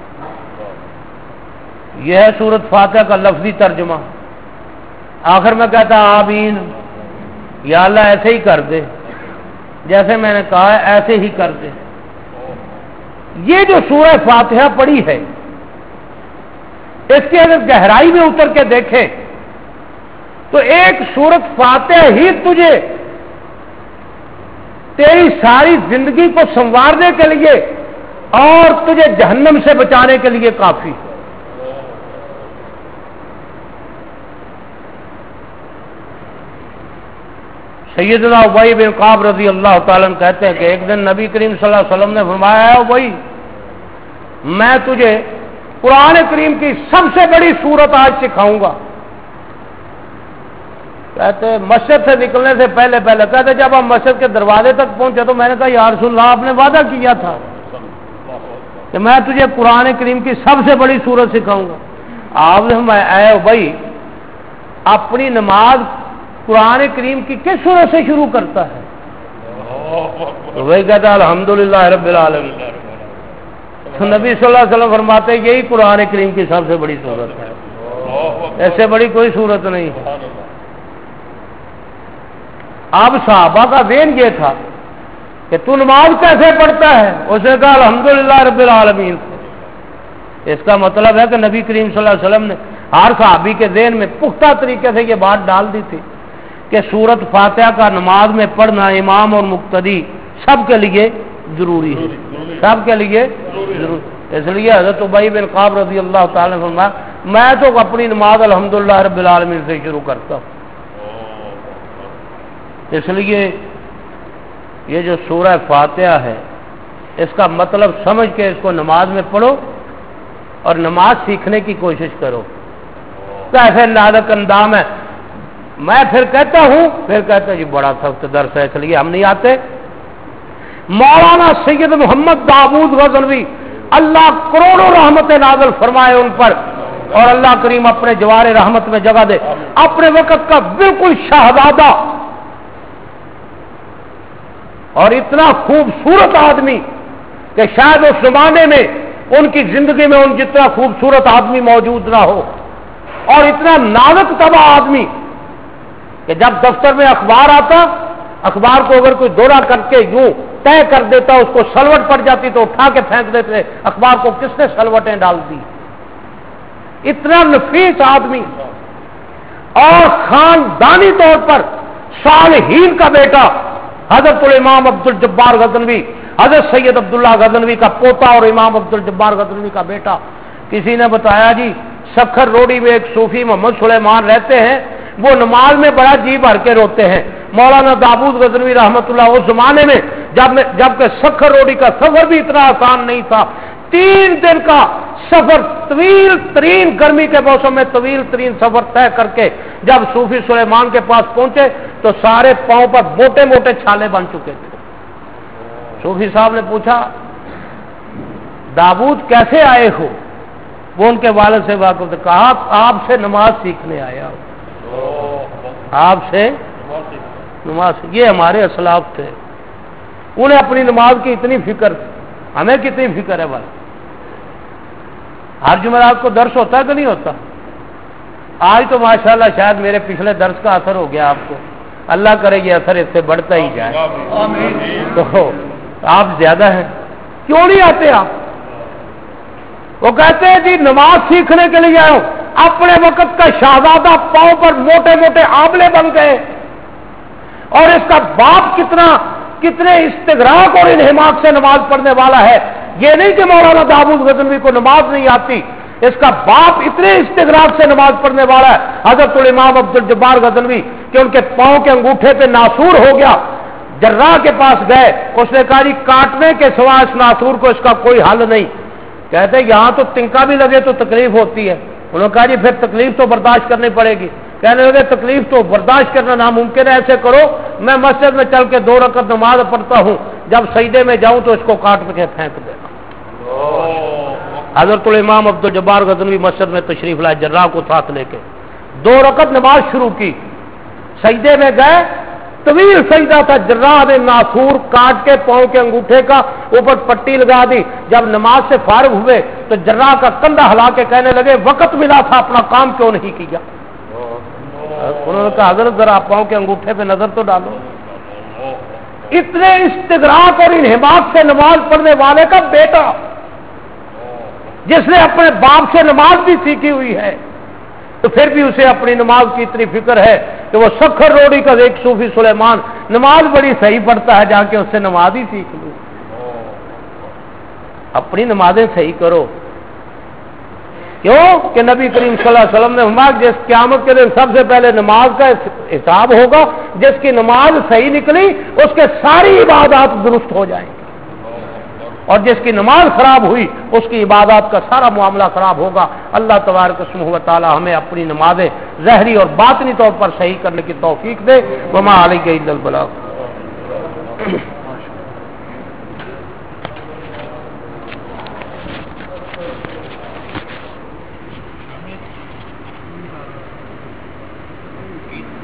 یہ ہے سورۃ فاتحہ کا لفظی ترجمہ۔ آخر میں کہتا آمین، یا اللہ ایسے ہی کر دے، جیسے میں نے کہا ہے ایسے ہی کر دے۔ یہ جو سورہ فاتحہ پڑھی ہے اس کی اگر گہرائی میں اتر کے دیکھیں تو ایک سورت فاتحہ ہی تجھے تیری ساری زندگی کو سنوارنے کے لیے اور تجھے جہنم سے بچانے کے لیے کافی ہے۔ سیدنا ابی بن کعب رضی اللہ تعالیٰ عنہ کہتے ہیں کہ ایک دن نبی کریم صلی اللہ علیہ وسلم نے فرمایا ہے ابی میں تجھے قرآن کریم کی سب سے بڑی سورت آج سکھاؤں گا۔ کہتے مسجد سے نکلنے سے پہلے پہلے کہتے جب ہم مسجد کے دروازے تک پہنچے تو میں نے کہا یا رسول اللہ آپ نے وعدہ کیا تھا کہ میں تجھے قرآن کریم کی سب سے بڑی سورت سکھاؤں گا۔ آپ نے اے ابی اپنی نماز قرآن کریم کی کس سورت سے شروع کرتا ہے؟ تو وہی کہتا ہے الحمدللہ رب العالمین۔ تو نبی صلی اللہ علیہ وسلم فرماتے ہیں یہی قرآن کریم کی سب سے بڑی سورت ہے، ایسے بڑی کوئی سورت نہیں ہے۔ اب صحابہ کا ذہن یہ تھا کہ تو نماز کیسے پڑھتا ہے؟ اس نے کہا الحمدللہ رب العالمین۔ اس کا مطلب ہے کہ نبی کریم صلی اللہ علیہ وسلم نے ہر صحابی کے ذہن میں پختہ طریقے سے یہ بات ڈال دی تھی کہ سورت فاتحہ کا نماز میں پڑھنا امام اور مقتدی سب کے لیے ضروری ہے، سب کے لیے ضروری۔ اس لیے حضرت ابی بن کعب رضی اللہ تعالیٰ عنہ فرمایا میں تو اپنی نماز الحمدللہ رب العالمین سے شروع کرتا ہوں۔ اس لیے یہ جو سورہ فاتحہ ہے اس کا مطلب سمجھ کے اس کو نماز میں پڑھو اور نماز سیکھنے کی کوشش کرو۔ کیسے نازک اندام ہے، میں پھر کہتا ہوں پھر کہتا ہوں جی بڑا سخت درس ہے اس لیے ہم نہیں آتے۔ مولانا سید محمد داؤد غزنوی اللہ کروڑوں رحمت نازل فرمائے ان پر، اور اللہ کریم اپنے جوار رحمت میں جگہ دے، اپنے وقت کا بالکل شہزادہ اور اتنا خوبصورت آدمی کہ شاید اس زمانے میں ان کی زندگی میں ان جتنا خوبصورت آدمی موجود نہ ہو، اور اتنا نازک طبع آدمی کہ جب دفتر میں اخبار آتا اخبار کو اگر کوئی دورہ کر کے یوں طے کر دیتا اس کو سلوٹ پڑ جاتی تو اٹھا کے پھینک دیتے اخبار کو کس نے سلوٹیں ڈال دی۔ اتنا نفیس آدمی اور خاندانی طور پر صالحین کا بیٹا حضرت الامام عبد الجبار غزنوی، حضرت سید عبداللہ غزنوی کا پوتا اور امام عبد الجبار غزنوی کا بیٹا۔ کسی نے بتایا جی سکھر روڈی میں ایک صوفی محمد سلیمان رہتے ہیں، وہ نماز میں بڑا جی بھر کے روتے ہیں۔ مولانا داؤد غزنوی رحمت اللہ اس زمانے میں جب جب کہ سکھر روڈی کا سفر بھی اتنا آسان نہیں تھا، تین دن کا سفر طویل ترین گرمی کے موسم میں طویل ترین سفر طے کر کے جب صوفی سلیمان کے پاس پہنچے تو سارے پاؤں پر موٹے موٹے چھالے بن چکے تھے۔ صوفی صاحب نے پوچھا داؤد کیسے آئے ہو؟ وہ ان کے والد سے واقف تھے، کہا آپ سے نماز سیکھنے آیا ہوں، آپ سے نماز۔ یہ ہمارے اسلاف تھے، انہیں اپنی نماز کی اتنی فکر تھی، ہمیں کتنی فکر ہے بھائی؟ ہر جمعرات کو درس ہوتا ہے کہ نہیں ہوتا؟ آج تو ماشاءاللہ شاید میرے پچھلے درس کا اثر ہو گیا آپ کو، اللہ کرے یہ اثر اس سے بڑھتا ہی جائے۔ تو آپ زیادہ ہیں، کیوں نہیں آتے آپ؟ وہ کہتے ہیں جی نماز سیکھنے کے لیے آئے ہوں، اپنے وقت کا شہزادہ پاؤں پر موٹے موٹے آبلے بن گئے، اور اس کا باپ کتنا کتنے استغراق اور انہماک سے نماز پڑھنے والا ہے۔ یہ نہیں کہ مولانا داؤد غزنوی کو نماز نہیں آتی، اس کا باپ اتنے استغراق سے نماز پڑھنے والا ہے حضرت الامام عبد الجبار غزنوی کہ ان کے پاؤں کے انگوٹھے پہ ناسور ہو گیا۔ جراح کے پاس گئے، اس نے کہا جی کاٹنے کے سوا اس ناسور کو اس کا کوئی حل نہیں۔ کہتے یہاں تو تنکا بھی لگے تو تکلیف ہوتی ہے۔ انہوں نے کہا جی پھر تکلیف تو برداشت کرنی پڑے گی۔ کہنے لگے تکلیف تو برداشت کرنا ناممکن ہے، ایسے کرو میں مسجد میں چل کے دو رکعت نماز پڑھتا ہوں، جب سجدے میں جاؤں تو اس کو کاٹ کے پھینک دینا۔ حضرت الامام عبد الجبار غزنوی مسجد میں تشریف لائے جراح کو ساتھ لے کے، دو رکعت نماز شروع کی، سجدے میں گئے، طویل سجدہ تھا، جراح نے ناسور کاٹ کے پاؤں کے انگوٹھے کا اوپر پٹی لگا دی۔ جب نماز سے فارغ ہوئے تو جراح کا کندھا ہلا کے کہنے لگے وقت ملا تھا اپنا کام کیوں نہیں کیا؟ انہوں نے کہا حضرت ذرا پاؤں کے انگوٹھے پہ نظر تو ڈالو۔ اتنے استغراق اور انہماک سے نماز پڑھنے والے کا بیٹا جس نے اپنے باپ سے نماز بھی سیکھی ہوئی ہے تو پھر بھی اسے اپنی نماز کی اتنی فکر ہے کہ وہ سکھر روڑی کا ایک صوفی سلیمان نماز بڑی صحیح پڑھتا ہے، جا کے اس سے نماز ہی سیکھ لوں۔ اپنی نمازیں صحیح کرو، کیوں کہ نبی کریم صلی اللہ علیہ وسلم نے فرمایا جس قیامت کے دن سب سے پہلے نماز کا حساب ہوگا، جس کی نماز صحیح نکلی اس کے ساری عبادات درست ہو جائیں گی، اور جس کی نماز خراب ہوئی اس کی عبادات کا سارا معاملہ خراب ہوگا۔ اللہ تبارک و تعالی ہمیں اپنی نمازیں ظاہری اور باطنی طور پر صحیح کرنے کی توفیق دے۔ وما علیک الا البلاغ۔